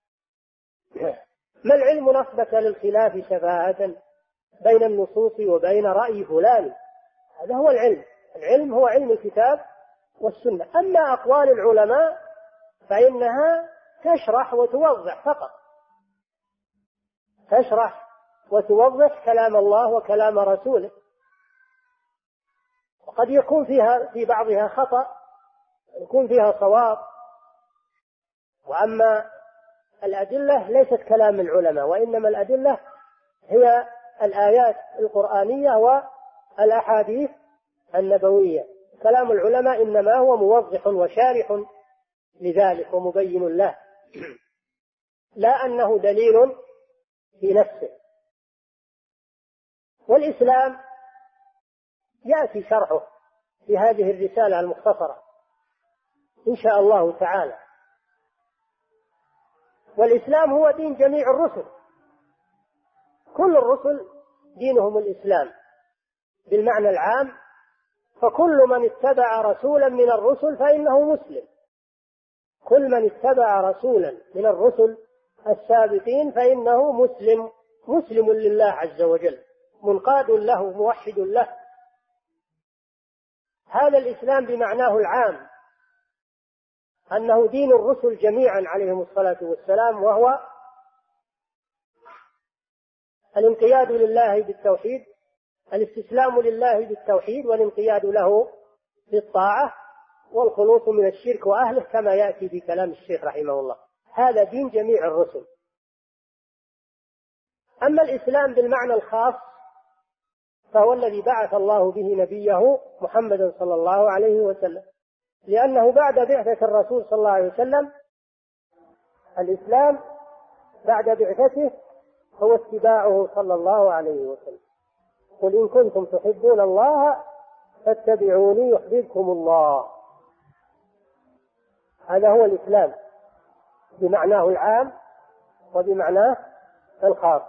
ما العلم نصبك للخلاف شفاهة بين النصوص وبين رأي فلان؟ هذا هو العلم. العلم هو علم الكتاب والسنة. أما أقوال العلماء فإنها تشرح وتوضح فقط، تشرح وتوضح كلام الله وكلام رسوله، وقد يكون في بعضها خطأ، يكون فيها صواب، وأما الأدلة ليست كلام العلماء، وإنما الأدلة هي الآيات القرآنية والأحاديث النبوية. كلام العلماء إنما هو موضح وشارح لذلك ومبين له، لا أنه دليل في نفسه. والإسلام يأتي شرحه في هذه الرسالة المختصرة إن شاء الله تعالى. والإسلام هو دين جميع الرسل، كل الرسل دينهم الإسلام بالمعنى العام، فكل من اتبع رسولا من الرسل فإنه مسلم. كل من اتبع رسولا من الرسل السابقين فإنه مسلم لله عز وجل، منقاد له، موحد له. هذا الإسلام بمعناه العام، أنه دين الرسل جميعا عليهم الصلاة والسلام، وهو الانقياد لله بالتوحيد، الاستسلام لله بالتوحيد والانقياد له بالطاعة والخلوص من الشرك وأهله، كما يأتي في كلام الشيخ رحمه الله. هذا دين جميع الرسل. أما الإسلام بالمعنى الخاص فهو الذي بعث الله به نبيه محمدا صلى الله عليه وسلم، لأنه بعد بعثة الرسول صلى الله عليه وسلم الإسلام بعد بعثته هو اتباعه صلى الله عليه وسلم. قل إن كنتم تحبون الله فاتبعوني يحببكم الله. هذا هو الإسلام بمعناه العام وبمعناه الخاص.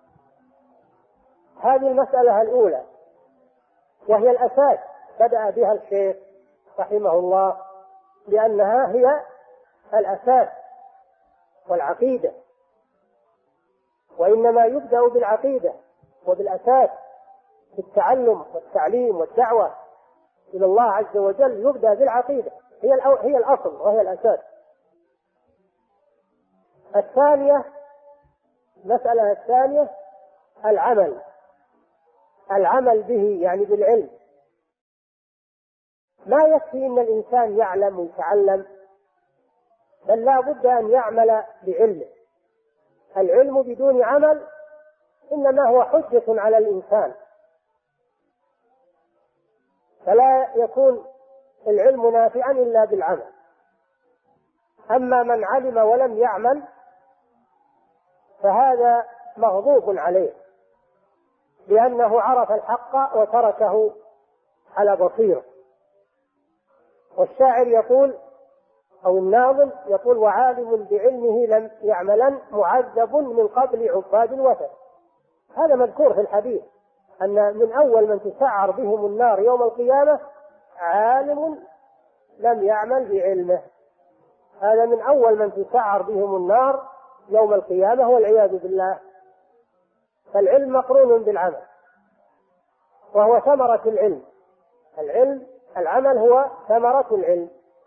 هذه المسألة الأولى وهي الأساس، بدأ بها الشيخ رحمه الله لأنها هي الأساس والعقيدة، وإنما يبدأ بالعقيدة وبالأساس في التعلم والتعليم والدعوة إلى الله عز وجل. يبدأ بالعقيدة، هي الأصل وهي الأساس. المسألة الثانية العمل به، يعني بالعلم. ما يكفي أن الإنسان يعلم ويتعلم، بل لا بد أن يعمل بعلمه. العلم بدون عمل إنما هو حجة على الإنسان، فلا يكون العلم نافعا إلا بالعمل. أما من علم ولم يعمل فهذا مغضوب عليه، لأنه عرف الحق وتركه على بصيرة. والشاعر يقول أو الناظم يقول: وعالم بعلمه لم يعملا معذب من قبل عباد الوثن. هذا مذكور في الحديث أن من أول من تسعر بهم النار يوم القيامة عالم لم يعمل بعلمه. هذا من أول من تسعر بهم النار يوم القيامة والعياذ بالله. فالعلم مقرون بالعمل وهو ثمرة العلم. العمل هو ثمرة العلم.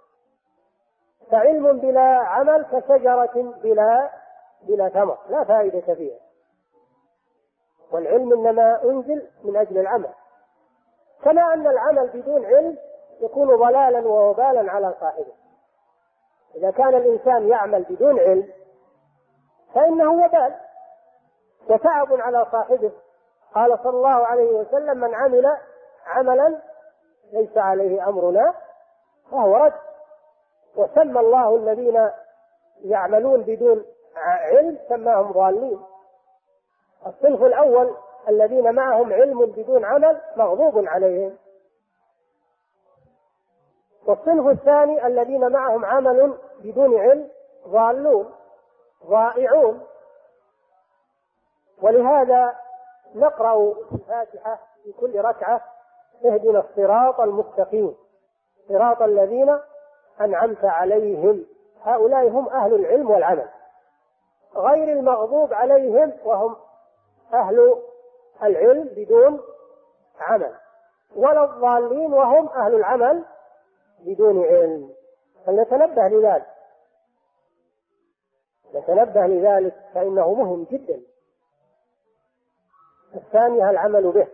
فعلم بلا عمل كشجرة بلا ثمر، لا فائدة فيها. والعلم إنما أنزل من أجل العمل، كما أن العمل بدون علم يكون ضلالا ووبالا على صاحبه. إذا كان الإنسان يعمل بدون علم فإنه وبال وتعب على صاحبه. قال صلى الله عليه وسلم: من عمل عملا ليس عليه أمرنا فهو رد. وسمى الله الذين يعملون بدون علم سماهم ضالين. الصنف الأول الذين معهم علم بدون عمل مغضوب عليهم، والصنف الثاني الذين معهم عمل بدون علم ضالون ضائعون. ولهذا نقرأ في الفاتحة في كل ركعة: اهدنا الصراط المستقيم صراط الذين أنعمت عليهم. هؤلاء هم أهل العلم والعمل، غير المغضوب عليهم وهم أهل العلم بدون عمل، ولا الضالين وهم أهل العمل بدون علم. فلنتنبه لذلك فإنه مهم جدا. الثانية العمل به.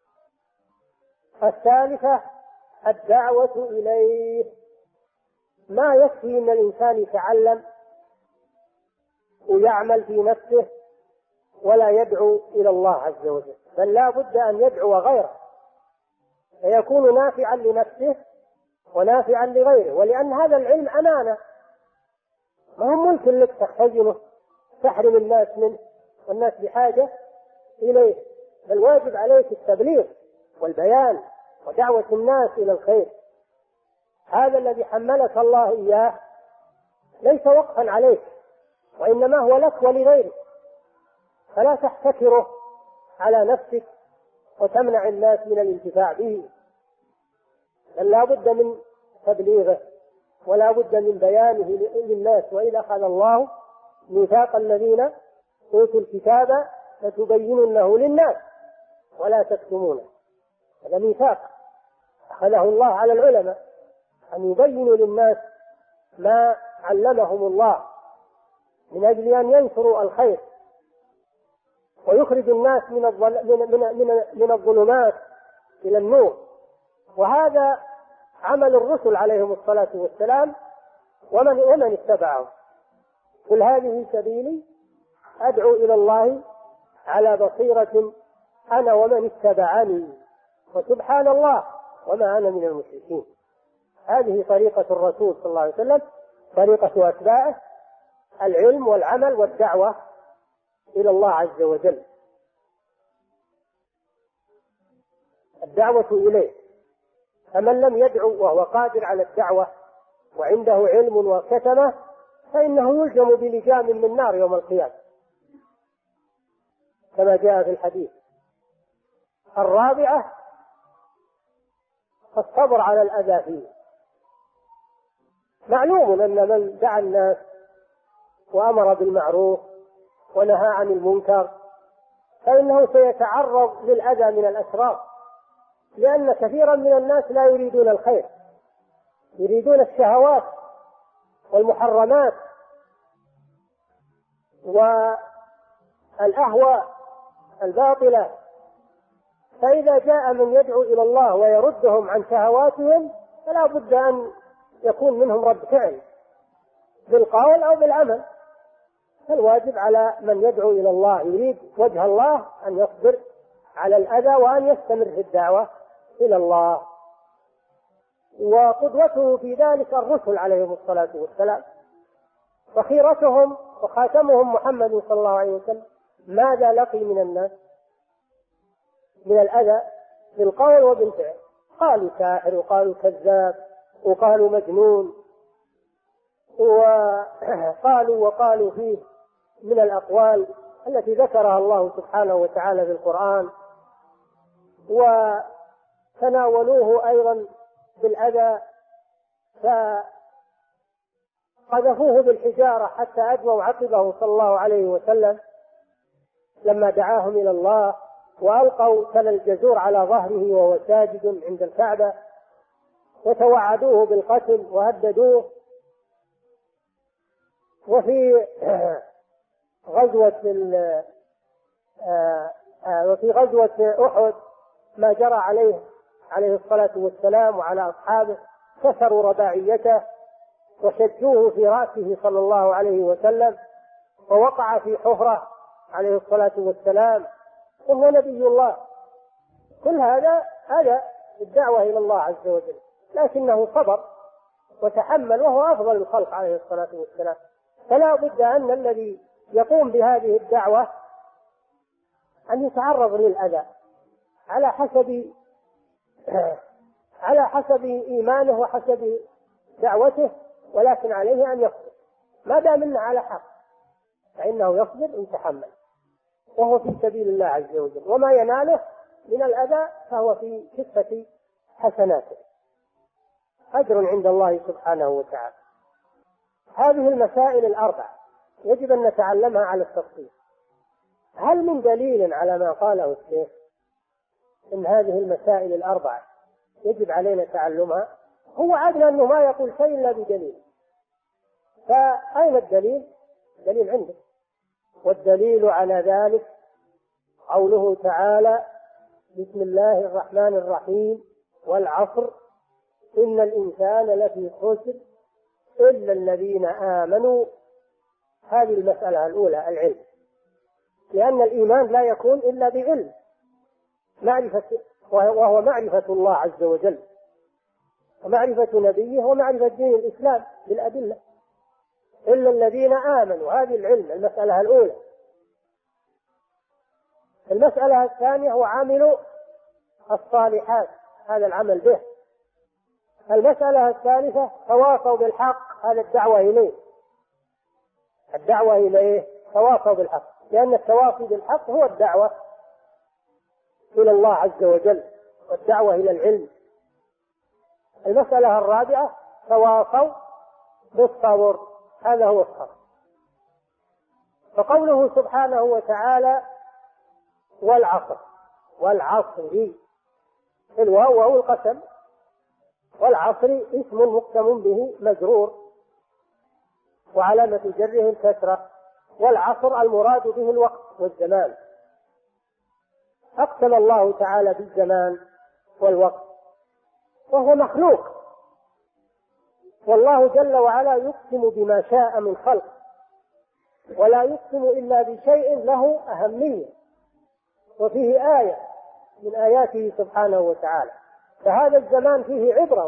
الثالثة الدعوة إليه. ما يكفي أن الإنسان يتعلم يعمل في نفسه ولا يدعو إلى الله عز وجل، بل لا بد أن يدعو غيره فيكون نافعا لنفسه ونافعا لغيره. ولأن هذا العلم أمانة، ما هو ممكن لك تختزنه تحرم الناس منه والناس بحاجة إليه، بل واجب عليك التبليغ والبيان ودعوة الناس إلى الخير. هذا الذي حملك الله إياه ليس وقفا عليك، وإنما هو لك ولغيرك، فلا تحتكره على نفسك وتمنع الناس من الانتفاع به، بل لا بد من تبليغه ولا بد من بيانه للناس. وإذا أخذ الله ميثاق الذين أوتوا الكتاب لتبيننه للناس ولا تكتمونه، هذا ميثاق أخذه الله على العلماء أن يبينوا للناس ما علمهم الله من أجل أن ينشروا الخير ويخرج الناس من الظلمات إلى النور. وهذا عمل الرسل عليهم الصلاة والسلام ومن اتبعهم. قل هذه سبيلي أدعو إلى الله على بصيرة أنا ومن اتبعني وسبحان الله وما أنا من المشركين. هذه طريقة الرسول صلى الله عليه وسلم، طريقة أتباعه، العلم والعمل والدعوة إلى الله عز وجل، الدعوة إليه. فمن لم يدعو وهو قادر على الدعوة وعنده علم وكتمه فإنه يلجم بلجام من نار يوم القيامة كما جاء في الحديث. الرابعة الصبر على الأذى فيه. معلوم أن من دعا الناس وأمر بالمعروف ونهى عن المنكر فإنه سيتعرض للأذى من الأشرار، لأن كثيرا من الناس لا يريدون الخير، يريدون الشهوات والمحرمات والأهواء الباطلة. فإذا جاء من يدعو إلى الله ويردهم عن شهواتهم فلا بد أن يكون منهم رد فعل بالقول أو بالعمل. فالواجب على من يدعو إلى الله يريد وجه الله أن يصبر على الأذى وأن يستمر في الدعوة إلى الله. وقدوته في ذلك الرسل عليهم الصلاة والسلام، وخيرتهم وخاتمهم محمد صلى الله عليه وسلم ماذا لقي من الناس من الأذى بالقول وبالفعل؟ قالوا ساحر وقالوا كذاب وقالوا مجنون وقالوا فيه من الأقوال التي ذكرها الله سبحانه وتعالى في القرآن، وتناولوه أيضا بالأذى فقذفوه بالحجارة حتى أدموا عقبه صلى الله عليه وسلم لما دعاهم إلى الله، وألقوا تل الجزور على ظهره وهو ساجد عند الكعبة، وتوعدوه بالقتل وهددوه. وفي غزوة أحد ما جرى عليه الصلاة والسلام وعلى أصحابه، كسروا رباعيته وشجوه في رأسه صلى الله عليه وسلم، ووقع في حفرة عليه الصلاة والسلام وهو نبي الله. كل هذا الدعوة إلى الله عز وجل، لكنه صبر وتحمل وهو أفضل الخلق عليه الصلاة والسلام. فلا بد أن الذي يقوم بهذه الدعوة أن يتعرض للأذى على حسب إيمانه وحسب دعوته، ولكن عليه أن يصبر ما دام إنه على حق فإنه يصبر ويتحمل وهو في سبيل الله عز وجل، وما يناله من الأذى فهو في كفة حسناته، أجر عند الله سبحانه وتعالى. هذه المسائل الأربع يجب أن نتعلمها على التفصيل. هل من دليل على ما قاله الشيخ إن هذه المسائل الأربع يجب علينا تعلمها؟ هو عدل أنه ما يقول شيء إلا بدليل، فأين الدليل؟ دليل عنده، والدليل على ذلك قوله تعالى: بسم الله الرحمن الرحيم، والعصر إن الإنسان لفي خسر إلا الذين آمنوا. هذه المسألة الأولى العلم، لأن الإيمان لا يكون إلا بعلم، وهو معرفة الله عز وجل ومعرفة نبيه ومعرفة دين الإسلام بالأدلة. إلا الذين آمنوا، هذه العلم المسألة الأولى. المسألة الثانية هو عامل الصالحات، هذا العمل به. المسألة الثالثة تواصوا بالحق، هذا الدعوة إليه، الدعوة إليه تواصوا بالحق، لأن التواصي بالحق هو الدعوة إلى الله عز وجل والدعوة إلى العلم. المسألة الرابعة تواصوا بالصبر، هذا هو الصبر. فقوله سبحانه وتعالى والعصر، والعصر الواو وهو القسم، والعصر اسم مقسم به مجرور وعلامة جره الكسرة، والعصر المراد به الوقت والزمان. أقسم الله تعالى بالزمان والوقت وهو مخلوق، والله جل وعلا يقسم بما شاء من خلق، ولا يقسم إلا بشيء له أهمية وفيه آية من آياته سبحانه وتعالى. فهذا الزمان فيه عبرة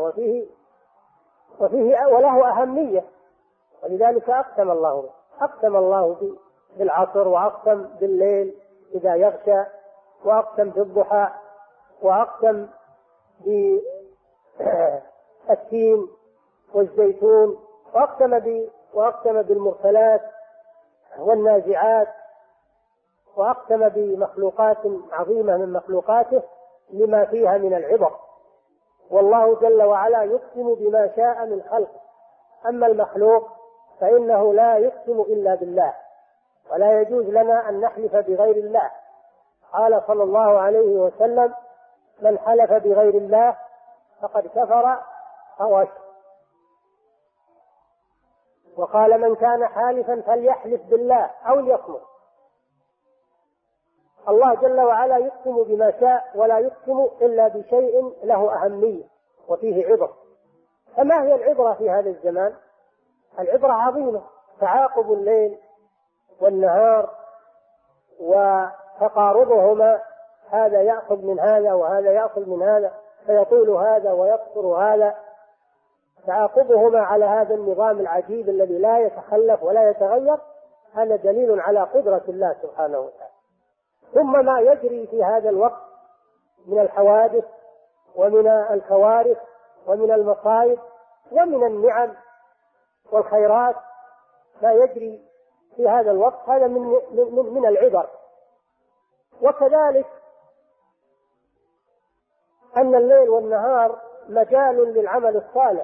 وفيه وله أهمية، ولذلك أقسم الله به. أقسم الله بالعصر، وأقسم بالليل إذا يغشى، وأقسم بالضحى، وأقسم بالتين والزيتون، وأقسم بالمرسلات والنازعات، وأقسم بمخلوقات عظيمة من مخلوقاته لما فيها من العبر. والله جل وعلا يقسم بما شاء من خلقه. أما المخلوق فإنه لا يقسم إلا بالله، ولا يجوز لنا أن نحلف بغير الله. قال صلى الله عليه وسلم: من حلف بغير الله فقد كفر أو أشرك. وقال: من كان حالفا فليحلف بالله أو ليصمت. الله جل وعلا يقسم بما شاء، ولا يقسم إلا بشيء له أهمية وفيه عبرة. فما هي العبرة في هذا الزمان؟ العبرة عظيمة، تعاقب الليل والنهار وتقاربهما، هذا يأخذ من هذا وهذا يأخذ من هذا، فيطول هذا ويقصر هذا، تعاقبهما على هذا النظام العجيب الذي لا يتخلف ولا يتغير، هذا دليل على قدرة الله سبحانه وتعالى. ثم ما يجري في هذا الوقت من الحوادث ومن الكوارث ومن المصائب ومن النعم والخيرات، ما يجري في هذا الوقت هذا من العبر. وكذلك أن الليل والنهار مجال للعمل الصالح،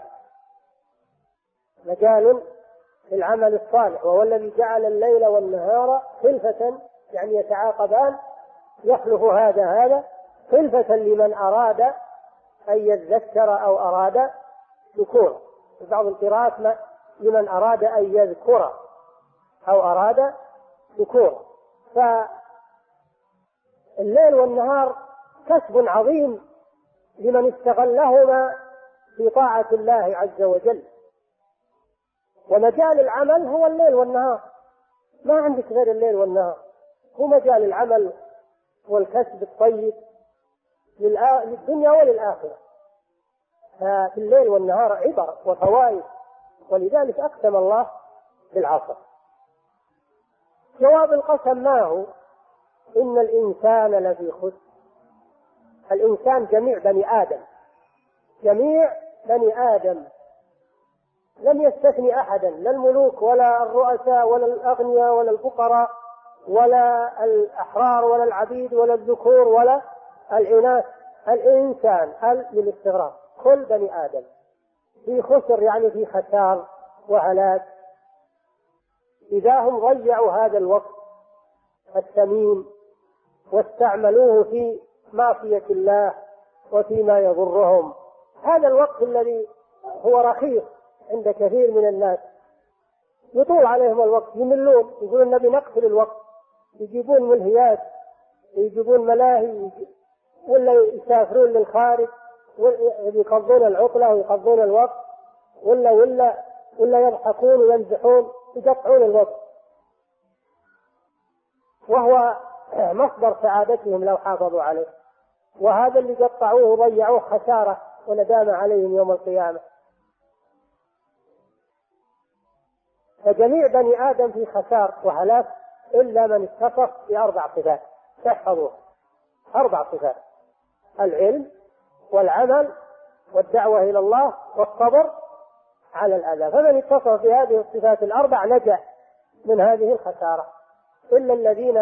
مجال للعمل الصالح، وهو الذي جعل الليل والنهار خلفة، يعني يتعاقبان، يخلف هذا خلفة لمن أراد أن يذكر أو أراد ذكورا. في بعض القراءات لمن أراد أن يذكر أو أراد ذكورا. فالليل والنهار كسب عظيم لمن استغلهما في طاعة الله عز وجل. ومجال العمل هو الليل والنهار، ما عندك غير الليل والنهار، هو مجال العمل والكسب الطيب للدنيا وللآخرة. ففي الليل والنهار عبر وفوائد، ولذلك أقسم الله بالعصر. جواب القسم ما هو؟ إن الإنسان لفي خسر. الإنسان جميع بني آدم، جميع بني آدم، لم يستثني أحدا، لا الملوك ولا الرؤساء ولا الأغنياء ولا الفقراء ولا الأحرار ولا العبيد ولا الذكور ولا الإناث. الإنسان للاستغراق، كل بني آدم في خسر، يعني في خسار وهلاك، إذا هم ضيعوا هذا الوقت الثمين واستعملوه في معصية الله وفيما يضرهم. هذا الوقت الذي هو رخيص عند كثير من الناس، يطول عليهم الوقت، يملون، يقولون النبي نقتل الوقت، يجيبون ملهيات، يجيبون ملاهي، ولا يسافرون للخارج ويقضون العطلة ويقضون الوقت، ولا يضحكون ويمزحون، يقطعون الوقت. وهو مصدر سعادتهم لو حافظوا عليه، وهذا اللي قطعوه وضيعوه خسارة وندامة عليهم يوم القيامة. فجميع بني آدم في خسار وهلاك إلا من اتصف بأربع صفات، تحفظوها 4 صفات: العلم والعمل والدعوة إلى الله والصبر على الأذى. فمن اتصف بهذه الصفات ال4 نجا من هذه الخسارة. إلا الذين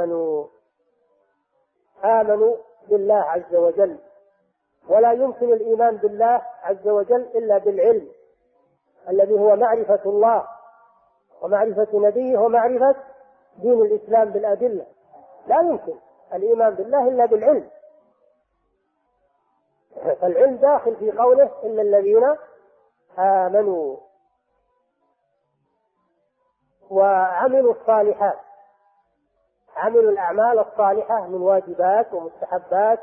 آمنوا بالله عز وجل، ولا يمكن الإيمان بالله عز وجل إلا بالعلم الذي هو معرفة الله ومعرفة نبيه ومعرفة دين الإسلام بالأدلة. لا يمكن الإيمان بالله إلا بالعلم. فالعلم داخل في قوله إلا الذين آمنوا وعملوا الصالحات، عملوا الأعمال الصالحة من واجبات ومستحبات،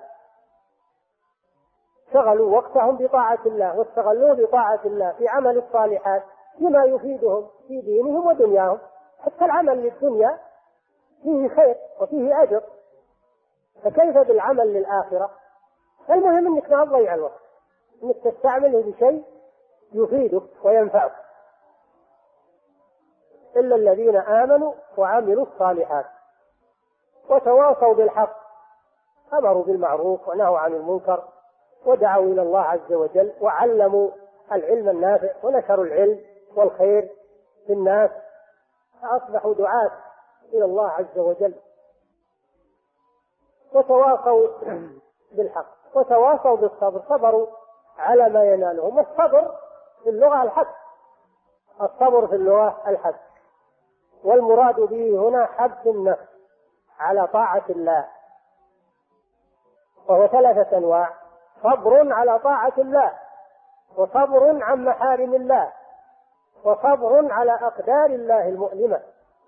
شغلوا وقتهم بطاعة الله واستغلوه بطاعة الله في عمل الصالحات بما يفيدهم في دينهم ودنياهم. حتى العمل للدنيا فيه خير وفيه أجر، فكيف بالعمل للآخرة؟ المهم أنك ما تضيع الوقت، أنك تستعمله بشيء يفيدك وينفعك. إلا الذين آمنوا وعملوا الصالحات وتواصوا بالحق، أمروا بالمعروف ونهوا عن المنكر ودعوا إلى الله عز وجل وعلموا العلم النافع ونشروا العلم والخير للناس، فأصبحوا دعاة إلى الله عز وجل. وتواصوا بالحق وتواصوا بالصبر، صبروا على ما ينالهم. الصبر في اللغة الحث، الصبر في اللغة الحث، والمراد به هنا حث النفس على طاعة الله، وهو 3 أنواع: صبر على طاعة الله، وصبر عن محارم الله، وصبر على أقدار الله المؤلمة.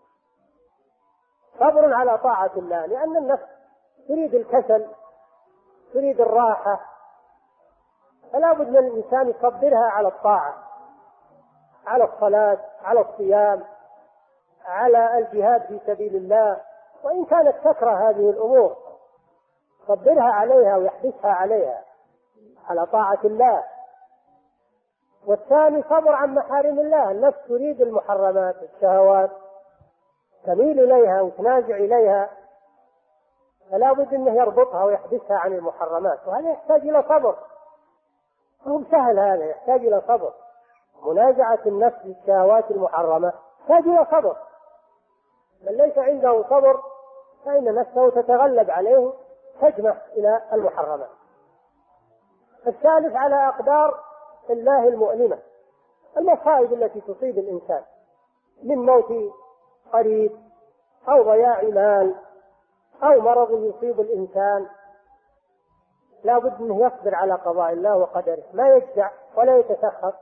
صبر على طاعة الله لأن النفس تريد الكسل، تريد الراحة، فلا بد من الإنسان يصبرها على الطاعة، على الصلاة، على الصيام، على الجهاد في سبيل الله، وإن كانت تكره هذه الأمور صبرها عليها ويحبسها عليها على طاعة الله. والثاني صبر عن محارم الله، النفس تريد المحرمات الشهوات، تميل إليها وتنازع إليها، فلا بد أنه يربطها ويحبسها عن المحرمات، وهذا يحتاج إلى صبر. مو سهل، هذا يحتاج إلى صبر. منازعة النفس للشهوات المحرمة يحتاج إلى صبر. من ليس عنده صبر فإن نفسه تتغلب عليه، تجمع إلى المحرمات. الثالث على أقدار الله المؤلمة، المصائب التي تصيب الإنسان من موت قريب أو ضياع مال أو مرض يصيب الإنسان، لا بد أنه يصبر على قضاء الله وقدره، ما يجزع ولا يتسخط،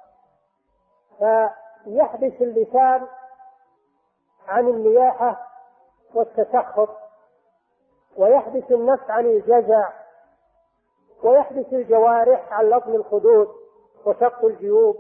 فيحبس اللسان عن النياحة والتسخط، ويحبس النفس عن الجزع، ويحبس الجوارح عن لطم الخدود وشق الجيوب.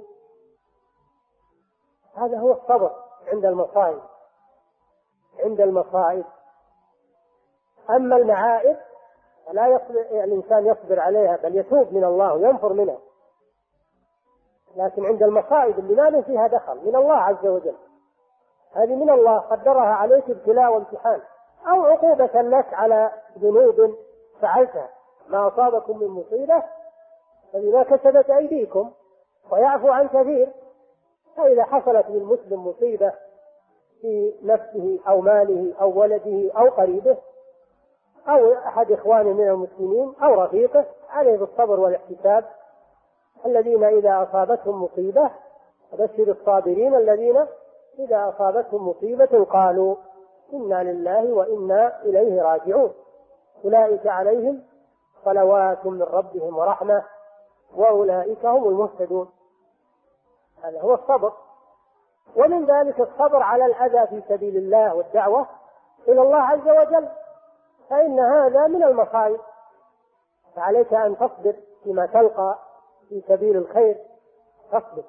هذا هو الصبر عند المصائب. عند المصائب. أما المعائب فلا الإنسان يصبر عليها، بل يتوب من الله وينفر منها. لكن عند المصائب اللي ما فيها دخل من الله عز وجل، هذه من الله قدرها عليك ابتلاء وامتحان، أو عقوبة لك على ذنوب فعلتها. ما أصابكم من مصيبة فبما كسبت أيديكم ويعفو عن كثير. فإذا حصلت للمسلم مصيبة في نفسه أو ماله أو ولده أو قريبه أو أحد إخوانه من المسلمين أو رفيقه، عليه بالصبر والاحتساب. الذين إذا أصابتهم مصيبة، فبشر الصابرين الذين إذا أصابتهم مصيبة قالوا إنا لله وإنا إليه راجعون، أولئك عليهم صلوات من ربهم ورحمة وأولئك هم المهتدون. هذا هو الصبر. ومن ذلك الصبر على الأذى في سبيل الله والدعوة إلى الله عز وجل، فإن هذا من المصائب، فعليك أن تصبر فيما تلقى في سبيل الخير، تصبر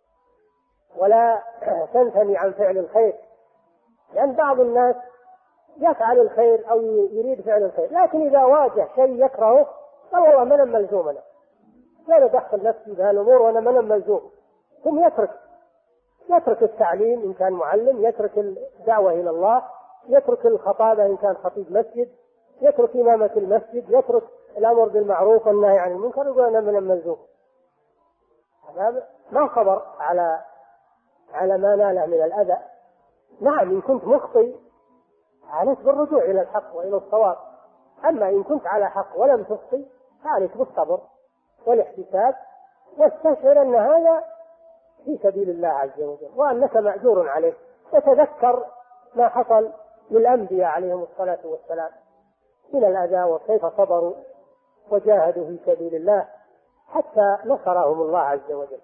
ولا تنثني عن فعل الخير. لأن بعض الناس يفعل الخير أو يريد فعل الخير، لكن إذا واجه شيء يكرهه قال والله من الملزوم، أنا لا أدخل نفسي بهالأمور وأنا من الملزوم. ثم يترك التعليم إن كان معلم، يترك الدعوة إلى الله، يترك الخطابة إن كان خطيب مسجد، يترك إمامة المسجد، يترك الأمر بالمعروف والنهي عن المنكر، يقول أنا من الملزوم. هذا ما صبر على ما ناله من الأذى. نعم إن كنت مخطئ عليك بالرجوع إلى الحق وإلى الصواب، أما إن كنت على حق ولم تخطئ فعليك بالصبر والاحتساب، واستشعر أن هذا في سبيل الله عز وجل وأنك مأجور عليه. وتذكر ما حصل للأنبياء عليهم الصلاة والسلام من الأذى وكيف صبروا وجاهدوا في سبيل الله حتى نصرهم الله عز وجل.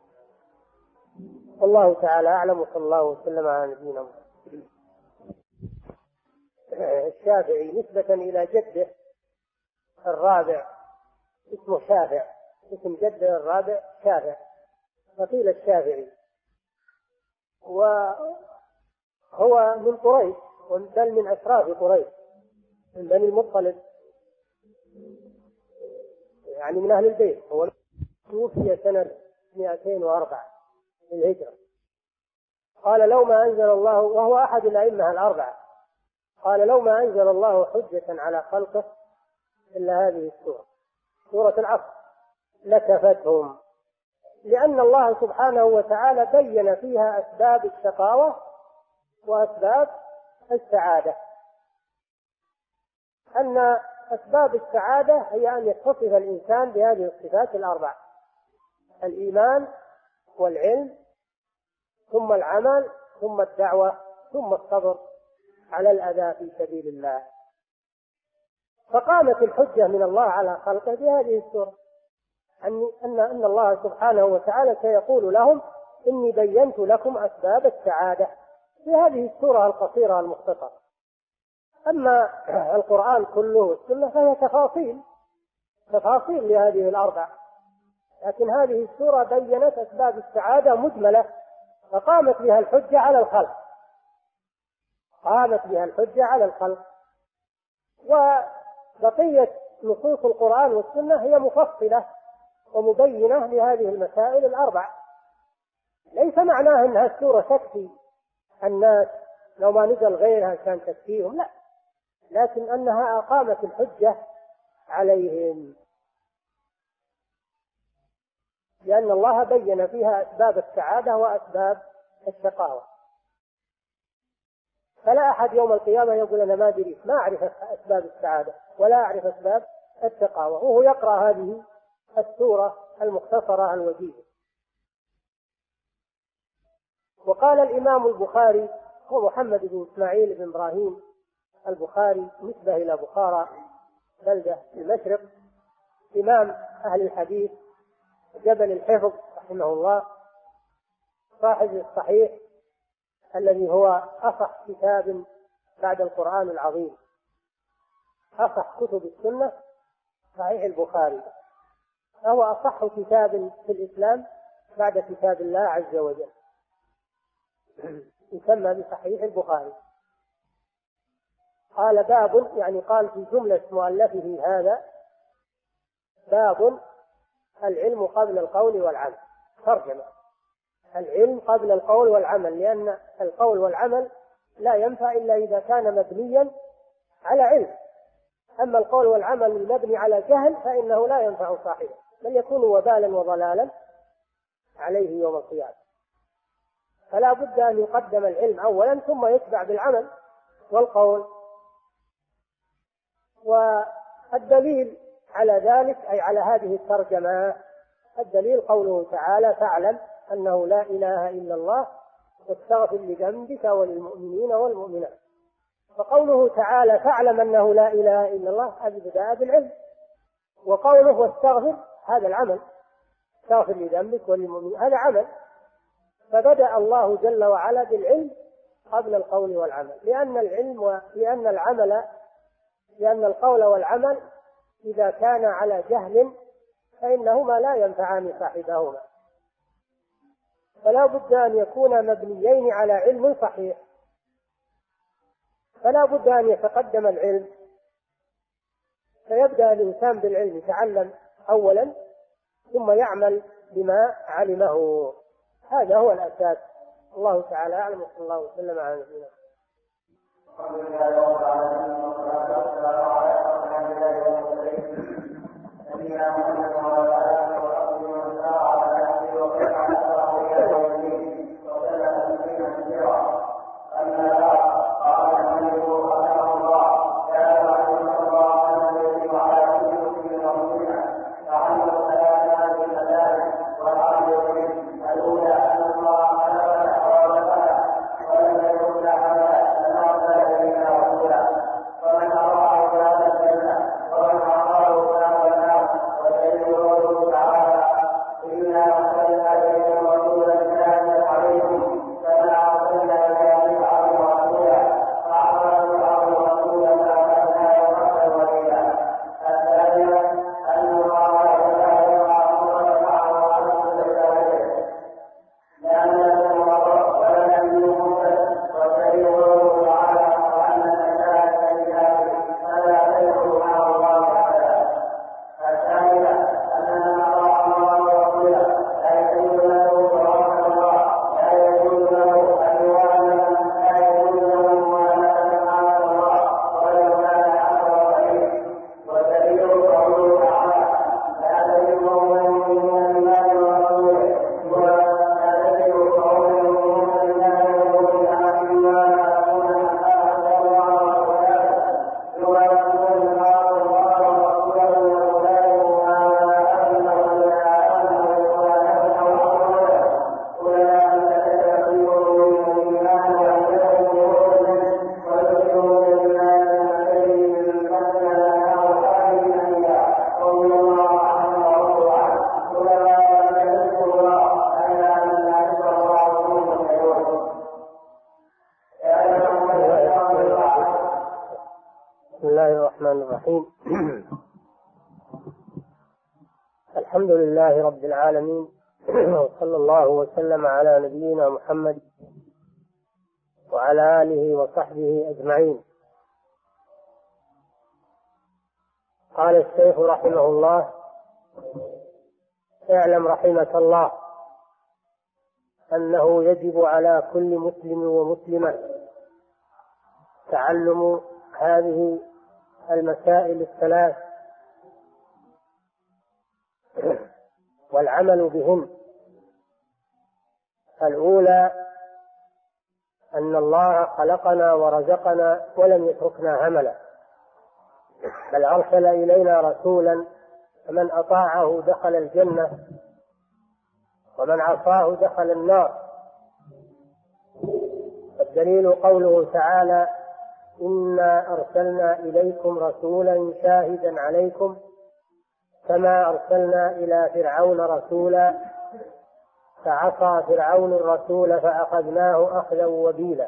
والله تعالى أعلم، وصلى الله وسلم على نبينا محمد. الشافعي نسبة إلى جده الرابع اسمه شافع، اسم جده الرابع شافع، فقيل الشافعي، وهو من قريش، بل من أشراف قريش، من بني المطلب، يعني من أهل البيت. هو توفي سنة 204 للهجرة. قال لو ما أنزل الله، وهو أحد الأئمة الأربعة، قال لو ما أنزل الله حجة على خلقه إلا هذه السورة، سورة العصر، لكفتهم، لأن الله سبحانه وتعالى بين فيها أسباب الشقاوة وأسباب السعادة. أن أسباب السعادة هي أن يتصف الإنسان بهذه الصفات الأربع: الإيمان والعلم، ثم العمل، ثم الدعوة، ثم الصبر على الأذى في سبيل الله. فقامت الحجة من الله على خلقه بهذه السورة، أن الله سبحانه وتعالى سيقول لهم إني بينت لكم أسباب السعادة في هذه السورة القصيرة المختصرة. أما القرآن كله والسنة فهي تفاصيل لهذه الأربع، لكن هذه السورة بينت أسباب السعادة مجملة، فقامت بها الحجة على الخلق، وبقية نصوص القرآن والسنة هي مفصلة ومبينة لهذه المسائل الأربع. ليس معناه أنها السورة تكفي الناس، لو ما نزل غيرها كان تكفيهم، لا، لكن أنها أقامت الحجة عليهم، لأن الله بين فيها أسباب السعادة وأسباب الشقاوة. فلا أحد يوم القيامة يقول أنا ما أدري، ما أعرف أسباب السعادة ولا أعرف أسباب الشقاوة، وهو يقرأ هذه السورة المختصرة الوجيزة. وقال الإمام البخاري، هو محمد بن إسماعيل بن إبراهيم البخاري، نسبة إلى بخارى بلدة في المشرق، إمام أهل الحديث، جبل الحفظ رحمه الله، صاحب الصحيح الذي هو أصح كتاب بعد القرآن العظيم، أصح كتب السنة صحيح البخاري، فهو أصح كتاب في الإسلام بعد كتاب الله عز وجل، يسمى بصحيح البخاري. قال باب، يعني قال في جملة مؤلفه هذا: باب العلم قبل القول والعمل. ترجمة: العلم قبل القول والعمل، لأن القول والعمل لا ينفع إلا إذا كان مبنيا على علم، أما القول والعمل المبني على جهل فإنه لا ينفع صاحبه، بل يكون وبالا وضلالا عليه يوم القيامة. فلا بد أن يقدم العلم أولا ثم يتبع بالعمل والقول. والدليل على ذلك، أي على هذه الترجمة، الدليل قوله تعالى: فاعلم أنه لا إله إلا الله واستغفر لذنبك وللمؤمنين والمؤمنات. فقوله تعالى فاعلم أنه لا إله إلا الله هذا بدأ بالعلم، وقوله واستغفر هذا العمل، استغفر لذنبك وللمؤمنين هذا عمل. فبدأ الله جل وعلا بالعلم قبل القول والعمل، لأن القول والعمل إذا كان على جهل فإنهما لا ينفعان صاحبهما، فلا بد أن يكون مبنيين على علم صحيح. فلا بد أن يتقدم العلم، فيبدأ الإنسان بالعلم، يتعلم أولا ثم يعمل بما علمه. هذا هو الأساس. الله تعالى أعلم، وصلى الله وسلم على نبينا. الحمد لله رب العالمين، وصلى الله وسلم على نبينا محمد وعلى آله وصحبه أجمعين. قال الشيخ رحمه الله: اعلم رحمك الله أنه يجب على كل مسلم ومسلمة تعلم هذه المسائل الثلاث والعمل بهن. الأولى أن الله خلقنا ورزقنا ولم يتركنا هملا، بل أرسل إلينا رسولا، فمن أطاعه دخل الجنة ومن عصاه دخل النار. الدليل قوله تعالى: إنا أرسلنا إليكم رسولا شاهدا عليكم كما أرسلنا إلى فرعون رسولا فعصى فرعون الرسول فأخذناه أخذا وبيلا.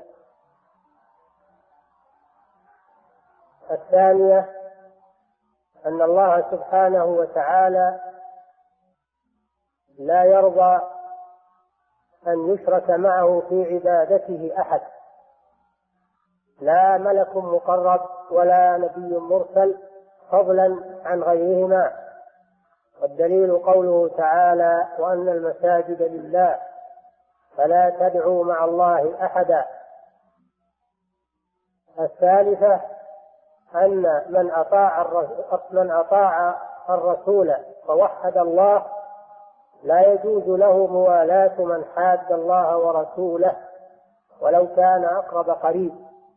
الثانية أن الله سبحانه وتعالى لا يرضى أن يشرك معه في عبادته أحد، لا ملك مقرب ولا نبي مرسل، فضلا عن غيرهما. والدليل قوله تعالى: وأن المساجد لله فلا تدعوا مع الله أحدا. الثالثة أن من أطاع الرسول ووحد الله لا يجوز له موالاة من حاد الله ورسوله ولو كان أقرب قريب.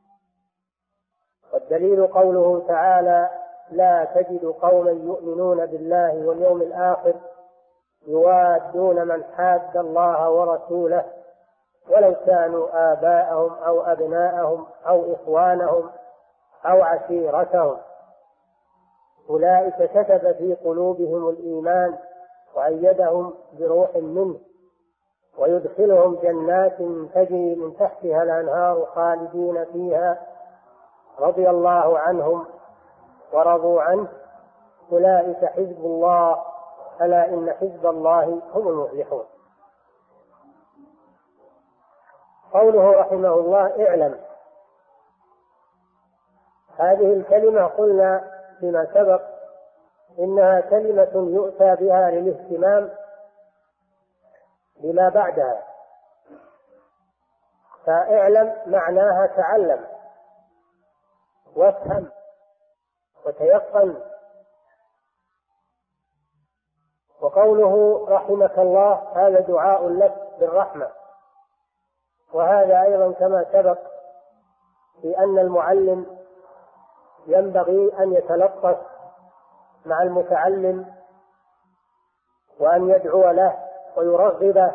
والدليل قوله تعالى: لا تجد قوما يؤمنون بالله واليوم الآخر يوادون من حاد الله ورسوله ولو كانوا آباءهم أو أبناءهم أو إخوانهم أو عشيرتهم، أولئك كتب في قلوبهم الإيمان وأيدهم بروح منه ويدخلهم جنات تجري من تحتها الأنهار خالدين فيها رضي الله عنهم ورضوا عنه، أولئك حزب الله، ألا إن حزب الله هم المفلحون. قوله رحمه الله: اعلم، هذه الكلمة قلنا فيما سبق إنها كلمة يؤتى بها للاهتمام بما بعدها، فاعلم معناها تعلم وافهم وتيقن. وقوله رحمك الله هذا دعاء لك بالرحمة، وهذا أيضا كما سبق في أن المعلم ينبغي أن يتلطف مع المتعلم وأن يدعو له ويرغبه،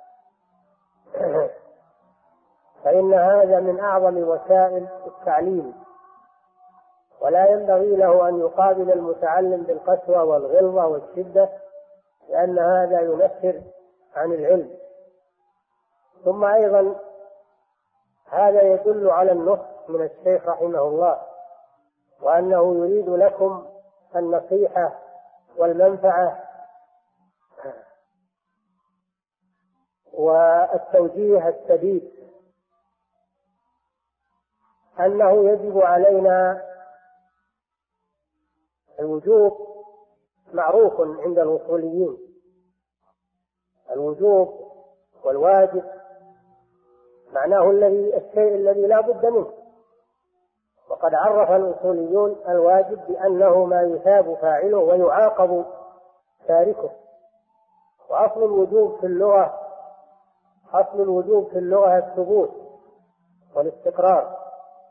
فإن هذا من أعظم وسائل التعليم، ولا ينبغي له أن يقابل المتعلم بالقسوة والغلظة والشدة، لأن هذا ينفر عن العلم. ثم أيضا هذا يدل على النصح من الشيخ رحمه الله، وأنه يريد لكم النصيحة والمنفعة والتوجيه السديد، أنه يجب علينا الوجوب معروف عند الأصوليين، الوجوب والواجب معناه الشيء الذي لا بد منه، وقد عرف الأصوليون الواجب بأنه ما يثاب فاعله ويعاقب تاركه. وأصل الوجوب في اللغة الثبوت والاستقرار،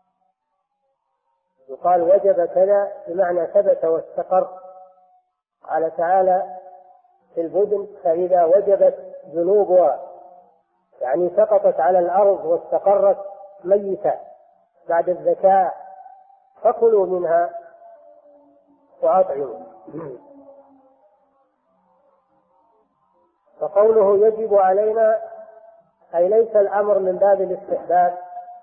يقال وجب كذا بمعنى ثبت واستقر. قال تعالى في البدن فإذا وجبت ذنوبها، يعني سقطت على الأرض واستقرت ميتة بعد الزكاة فكلوا منها وأطعموا. فقوله يجب علينا أي ليس الأمر من باب الاستحباب،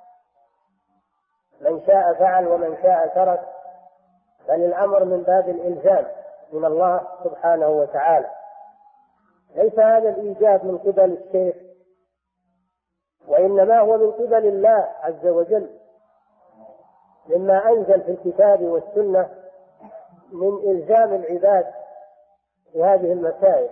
من شاء فعل ومن شاء ترك، بل الأمر من باب الإلزام من الله سبحانه وتعالى. ليس هذا الإيجاب من قبل الشيخ، وإنما هو من قبل الله عز وجل، مما أنزل في الكتاب والسنة من إلزام العباد بهذه المسائل.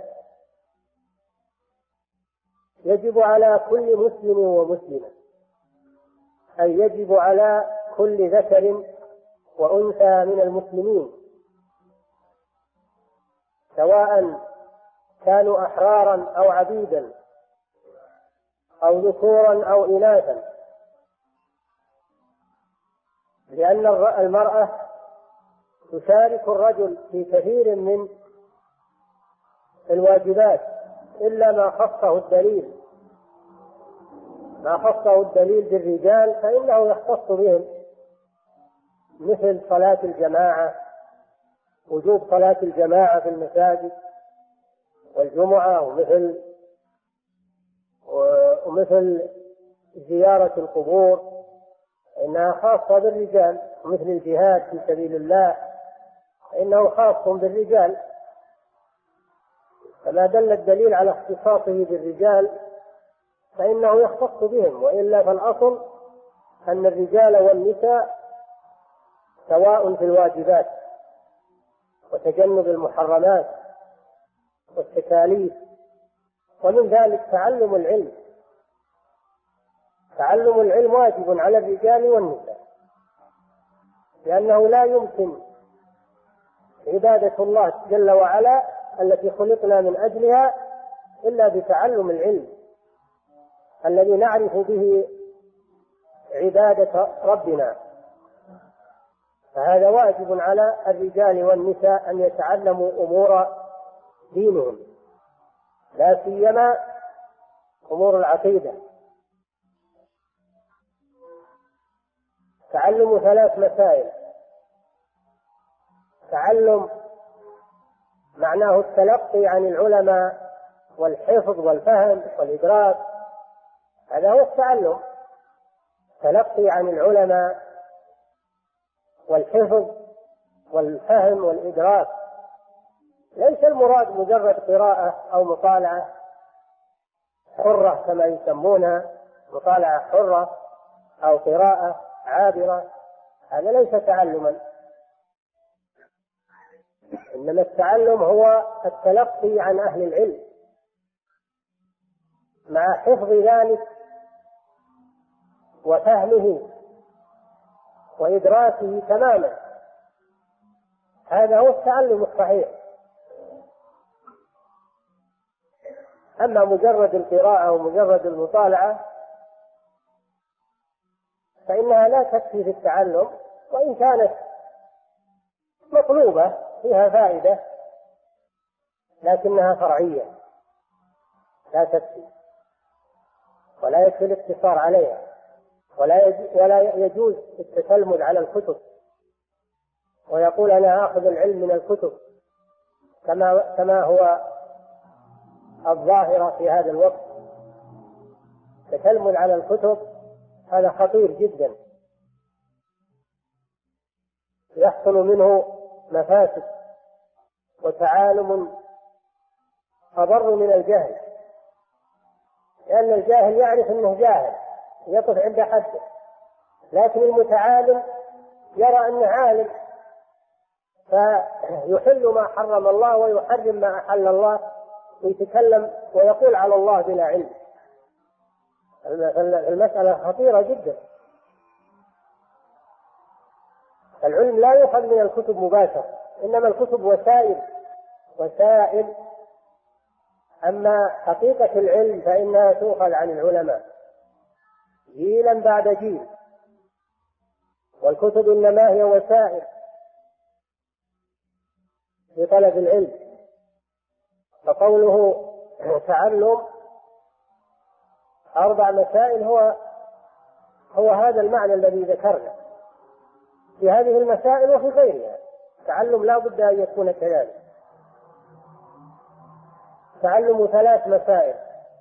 يجب على كل مسلم ومسلمة، أي يجب على كل ذكر وأنثى من المسلمين، سواء كانوا أحرارا أو عبيدا أو ذكورا أو إناثا، لأن المرأة تشارك الرجل في كثير من الواجبات إلا ما خصه الدليل بالرجال فإنه يختص بهم، مثل صلاة الجماعة، وجوب صلاة الجماعة في المساجد والجمعة، ومثل زيارة القبور إنها خاصة بالرجال، مثل الجهاد في سبيل الله إنه خاص بالرجال. فما دل الدليل على اختصاصه بالرجال فإنه يختص بهم، وإلا فالأصل أن الرجال والنساء سواء في الواجبات وتجنب المحرمات والتكاليف. ومن ذلك تعلم العلم واجب على الرجال والنساء، لأنه لا يمكن عبادة الله جل وعلا التي خلقنا من أجلها إلا بتعلم العلم الذي نعرف به عبادة ربنا. فهذا واجب على الرجال والنساء أن يتعلموا أمور دينهم، لا سيما أمور العقيدة. تعلم 3 مسائل: تعلم معناه التلقي عن العلماء والحفظ والفهم والإدراك، هذا هو التعلم، تلقي عن العلماء والحفظ والفهم والإدراك. ليس المراد مجرد قراءة أو مطالعة حرة كما يسمونها، مطالعة حرة أو قراءة عابرة، هذا ليس تعلما، إنما التعلم هو التلقي عن أهل العلم مع حفظ ذلك وفهمه وإدراكه تماما، هذا هو التعلم الصحيح. أما مجرد القراءة ومجرد المطالعة فإنها لا تكفي في التعلم، وإن كانت مطلوبة فيها فائدة لكنها فرعية لا تكفي، ولا يكفي الاقتصار عليها، ولا يجوز التتلمذ على الكتب ويقول أنا آخذ العلم من الكتب كما هو الظاهرة في هذا الوقت. التتلمذ على الكتب هذا خطير جدا، يحصل منه مفاسد وتعالم أضر من الجهل، لأن الجاهل يعرف أنه جاهل يقف عند حده، لكن المتعالم يرى أنه عالم فيحل ما حرم الله ويحرم ما أحل الله ويتكلم ويقول على الله بلا علم. المسألة خطيرة جدا. العلم لا يؤخذ من الكتب مباشرة، إنما الكتب وسائل، أما حقيقة العلم فإنها تؤخذ عن العلماء جيلا بعد جيل، والكتب إنما هي وسائل لطلب العلم. فقوله تعلم 4 مسائل هو هذا المعنى الذي ذكرنا في هذه المسائل وفي غيرها. تعلم لا بد أن يكون كذلك. تعلم 3 مسائل،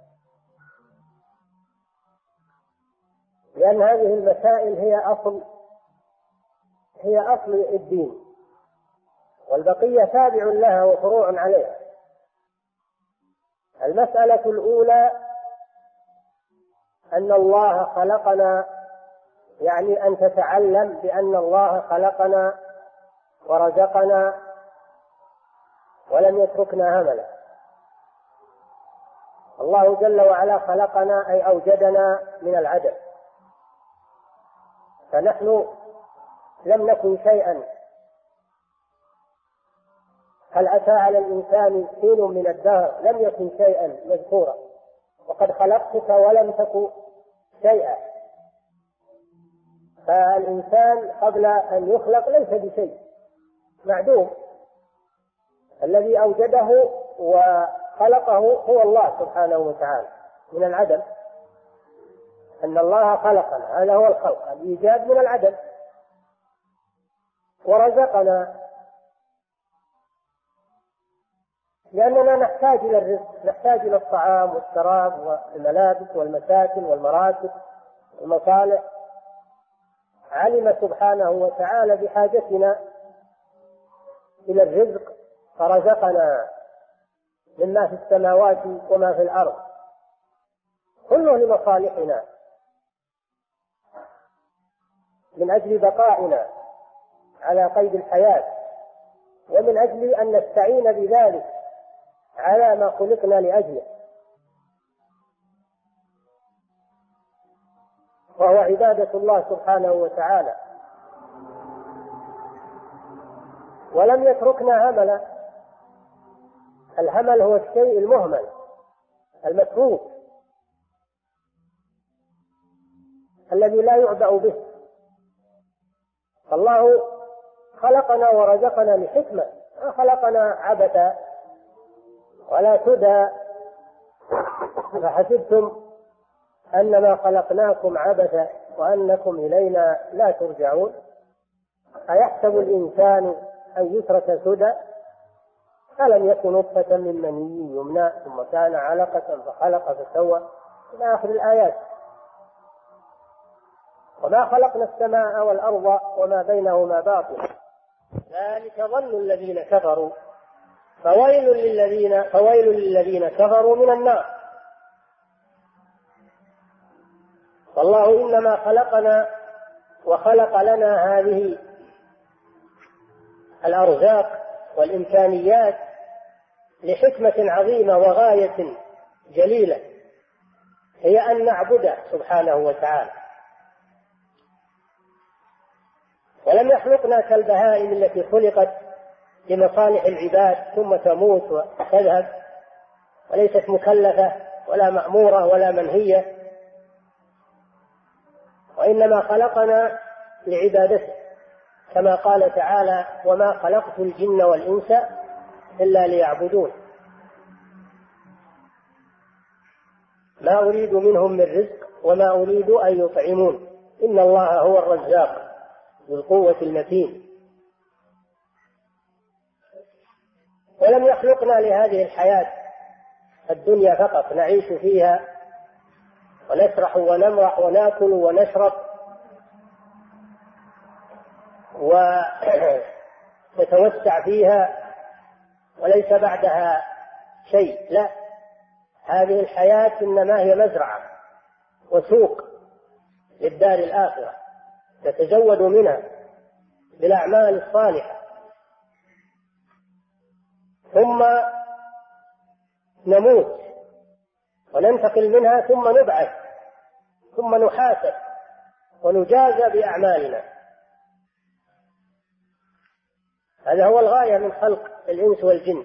لأن هذه المسائل هي أصل الدين، والبقية تابع لها وفروع عليها. المسألة الأولى أن الله خلقنا، يعني أن تتعلم بأن الله خلقنا ورزقنا ولم يتركنا هملا. الله جل وعلا خلقنا أي أوجدنا من العدم، فنحن لم نكن شيئا. هل أتى على الإنسان حين من الدهر لم يكن شيئا مذكورا، وقد خلقتك ولم تكن شيئا. فالإنسان قبل أن يخلق ليس بشيء، معدوم. الذي أوجده وخلقه هو الله سبحانه وتعالى من العدم. أن الله خلقنا، هذا هو الخلق، الإيجاد من العدم. ورزقنا لأننا نحتاج إلى الرزق، نحتاج إلى الطعام والشراب والملابس والمساكن والمراتب والمصالح. علم سبحانه وتعالى بحاجتنا إلى الرزق فرزقنا مما في السماوات وما في الأرض، كله لمصالحنا من أجل بقائنا على قيد الحياة، ومن أجل أن نستعين بذلك على ما خلقنا لأجله، وهو عبادة الله سبحانه وتعالى. ولم يتركنا هملا. الهمل هو الشيء المهمل المتروك الذي لا يعبأ به. الله خلقنا ورزقنا لحكمة، ما خلقنا عبثا ولا سدى. فحسبتم أنما خلقناكم عبثا وأنكم إلينا لا ترجعون. أيحسب الإنسان أن يترك سدى؟ ألم يكن نطفة من مني يمنى ثم كان علقة فخلق فسوى إلى آخر الآيات. وما خلقنا السماء والأرض وما بينهما باطلا، ذلك ظن الذين كفروا فويل للذين كفروا من النار. فالله إنما خلقنا وخلق لنا هذه الأرزاق والإمكانيات لحكمة عظيمة وغاية جليلة، هي أن نعبده سبحانه وتعالى. ولم يخلقنا كالبهائم التي خلقت لمصالح العباد ثم تموت وتذهب وليست مكلفة ولا مأمورة ولا منهية، وإنما خلقنا لعبادته، كما قال تعالى: وما خلقت الجن والإنس إلا ليعبدون ما أريد منهم من رزق وما أريد أن يطعمون إن الله هو الرزاق ذو القوة المتين. ولم يخلقنا لهذه الحياة الدنيا فقط نعيش فيها ونسرح ونمرح ونأكل ونشرب ونتوسع فيها وليس بعدها شيء، لا، هذه الحياة إنما هي مزرعة وسوق للدار الآخرة نتزود منها بالأعمال الصالحة، ثم نموت وننتقل منها ثم نبعث ثم نحاسب ونجازى بأعمالنا. هذا هو الغاية من خلق الإنس والجن.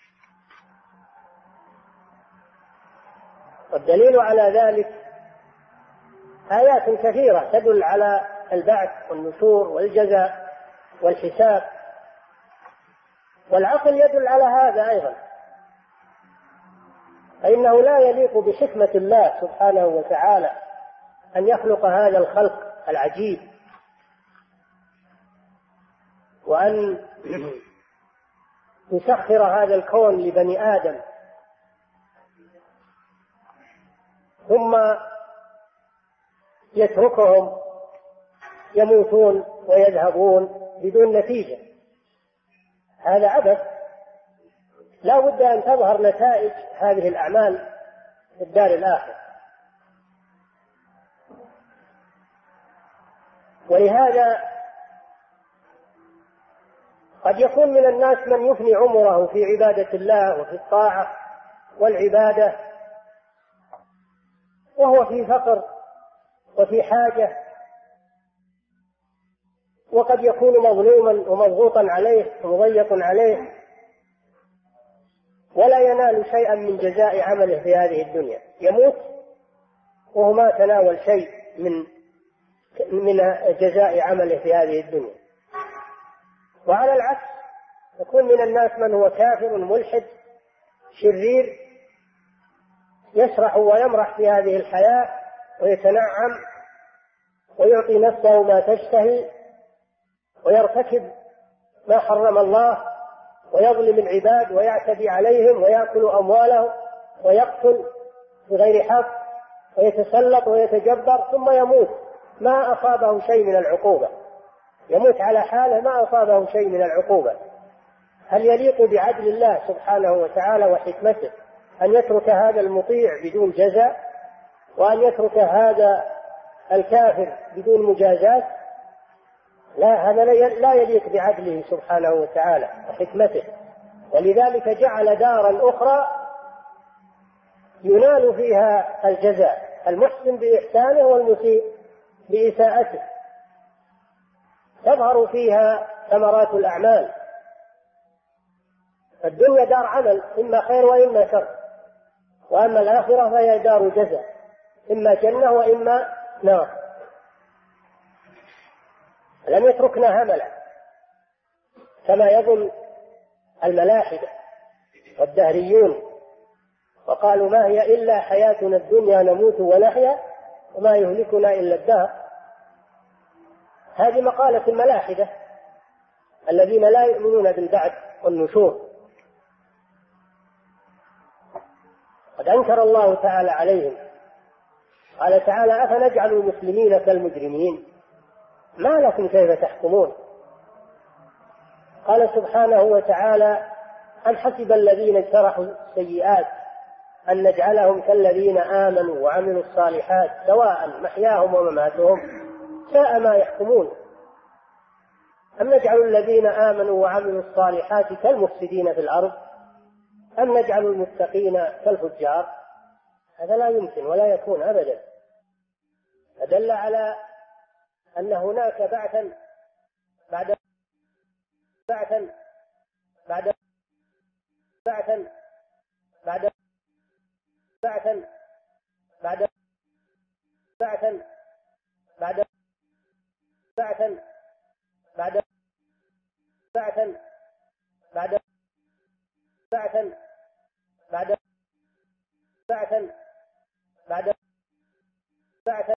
والدليل على ذلك آيات كثيرة تدل على البعث والنشور والجزاء والحساب، والعقل يدل على هذا أيضا، فإنه لا يليق بحكمة الله سبحانه وتعالى أن يخلق هذا الخلق العجيب وأن يسخر هذا الكون لبني آدم ثم يتركهم يموتون ويذهبون بدون نتيجة. هذا عبث. لا بد أن تظهر نتائج هذه الأعمال في الدار الآخرة. ولهذا قد يكون من الناس من يفني عمره في عبادة الله وفي الطاعة والعبادة وهو في فقر وفي حاجة، وقد يكون مظلوما ومضغوطا عليه ومضيق عليه ولا ينال شيئا من جزاء عمله في هذه الدنيا، يموت وهو ما تناول شيء من جزاء عمله في هذه الدنيا. وعلى العكس يكون من الناس من هو كافر ملحد شرير يسرح ويمرح في هذه الحياة ويتنعم ويعطي نفسه ما تشتهي ويرتكب ما حرم الله ويظلم العباد ويعتدي عليهم ويأكل أموالهم ويقتل بغير حق ويتسلط ويتجبر، ثم يموت ما أصابه شيء من العقوبة، يموت على حاله ما أصابه شيء من العقوبة. هل يليق بعدل الله سبحانه وتعالى وحكمته أن يترك هذا المطيع بدون جزاء وأن يترك هذا الكافر بدون مجازات؟ لا، هذا لا يليق بعدله سبحانه وتعالى وحكمته. ولذلك جعل دارا أخرى ينال فيها الجزاء، المحسن بإحسانه والمسيء بإساءته، تظهر فيها ثمرات الأعمال. الدنيا دار عمل، إما خير وإما شر، وأما الآخرة فهي دار جزاء، إما جنة وإما نار. لم يتركنا هملا كما يظن الملاحدة والدهريون، وقالوا ما هي إلا حياتنا الدنيا نموت ونحيا وما يهلكنا إلا الدهر. هذه مقالة الملاحدة الذين لا يؤمنون بالبعث والنشور. قد أنكر الله تعالى عليهم، قال تعالى: أفنجعل المسلمين كالمجرمين ما لكم كيف تحكمون. قال سبحانه وتعالى: أم حسب الذين اجترحوا السيئات أن نجعلهم كالذين آمنوا وعملوا الصالحات سواء محياهم ومماتهم ساء ما يحكمون. أم نجعل الذين آمنوا وعملوا الصالحات كالمفسدين في الأرض أم نجعل المتقين كالفجار؟ هذا لا يمكن ولا يكون أبدا. فدل على أن هناك بعثا بعد بعثا بعد بعثا بعد بعثا بعد بعثا بعد بعثا بعد بعثا بعد بعثا بعد بعثا بعد بعثا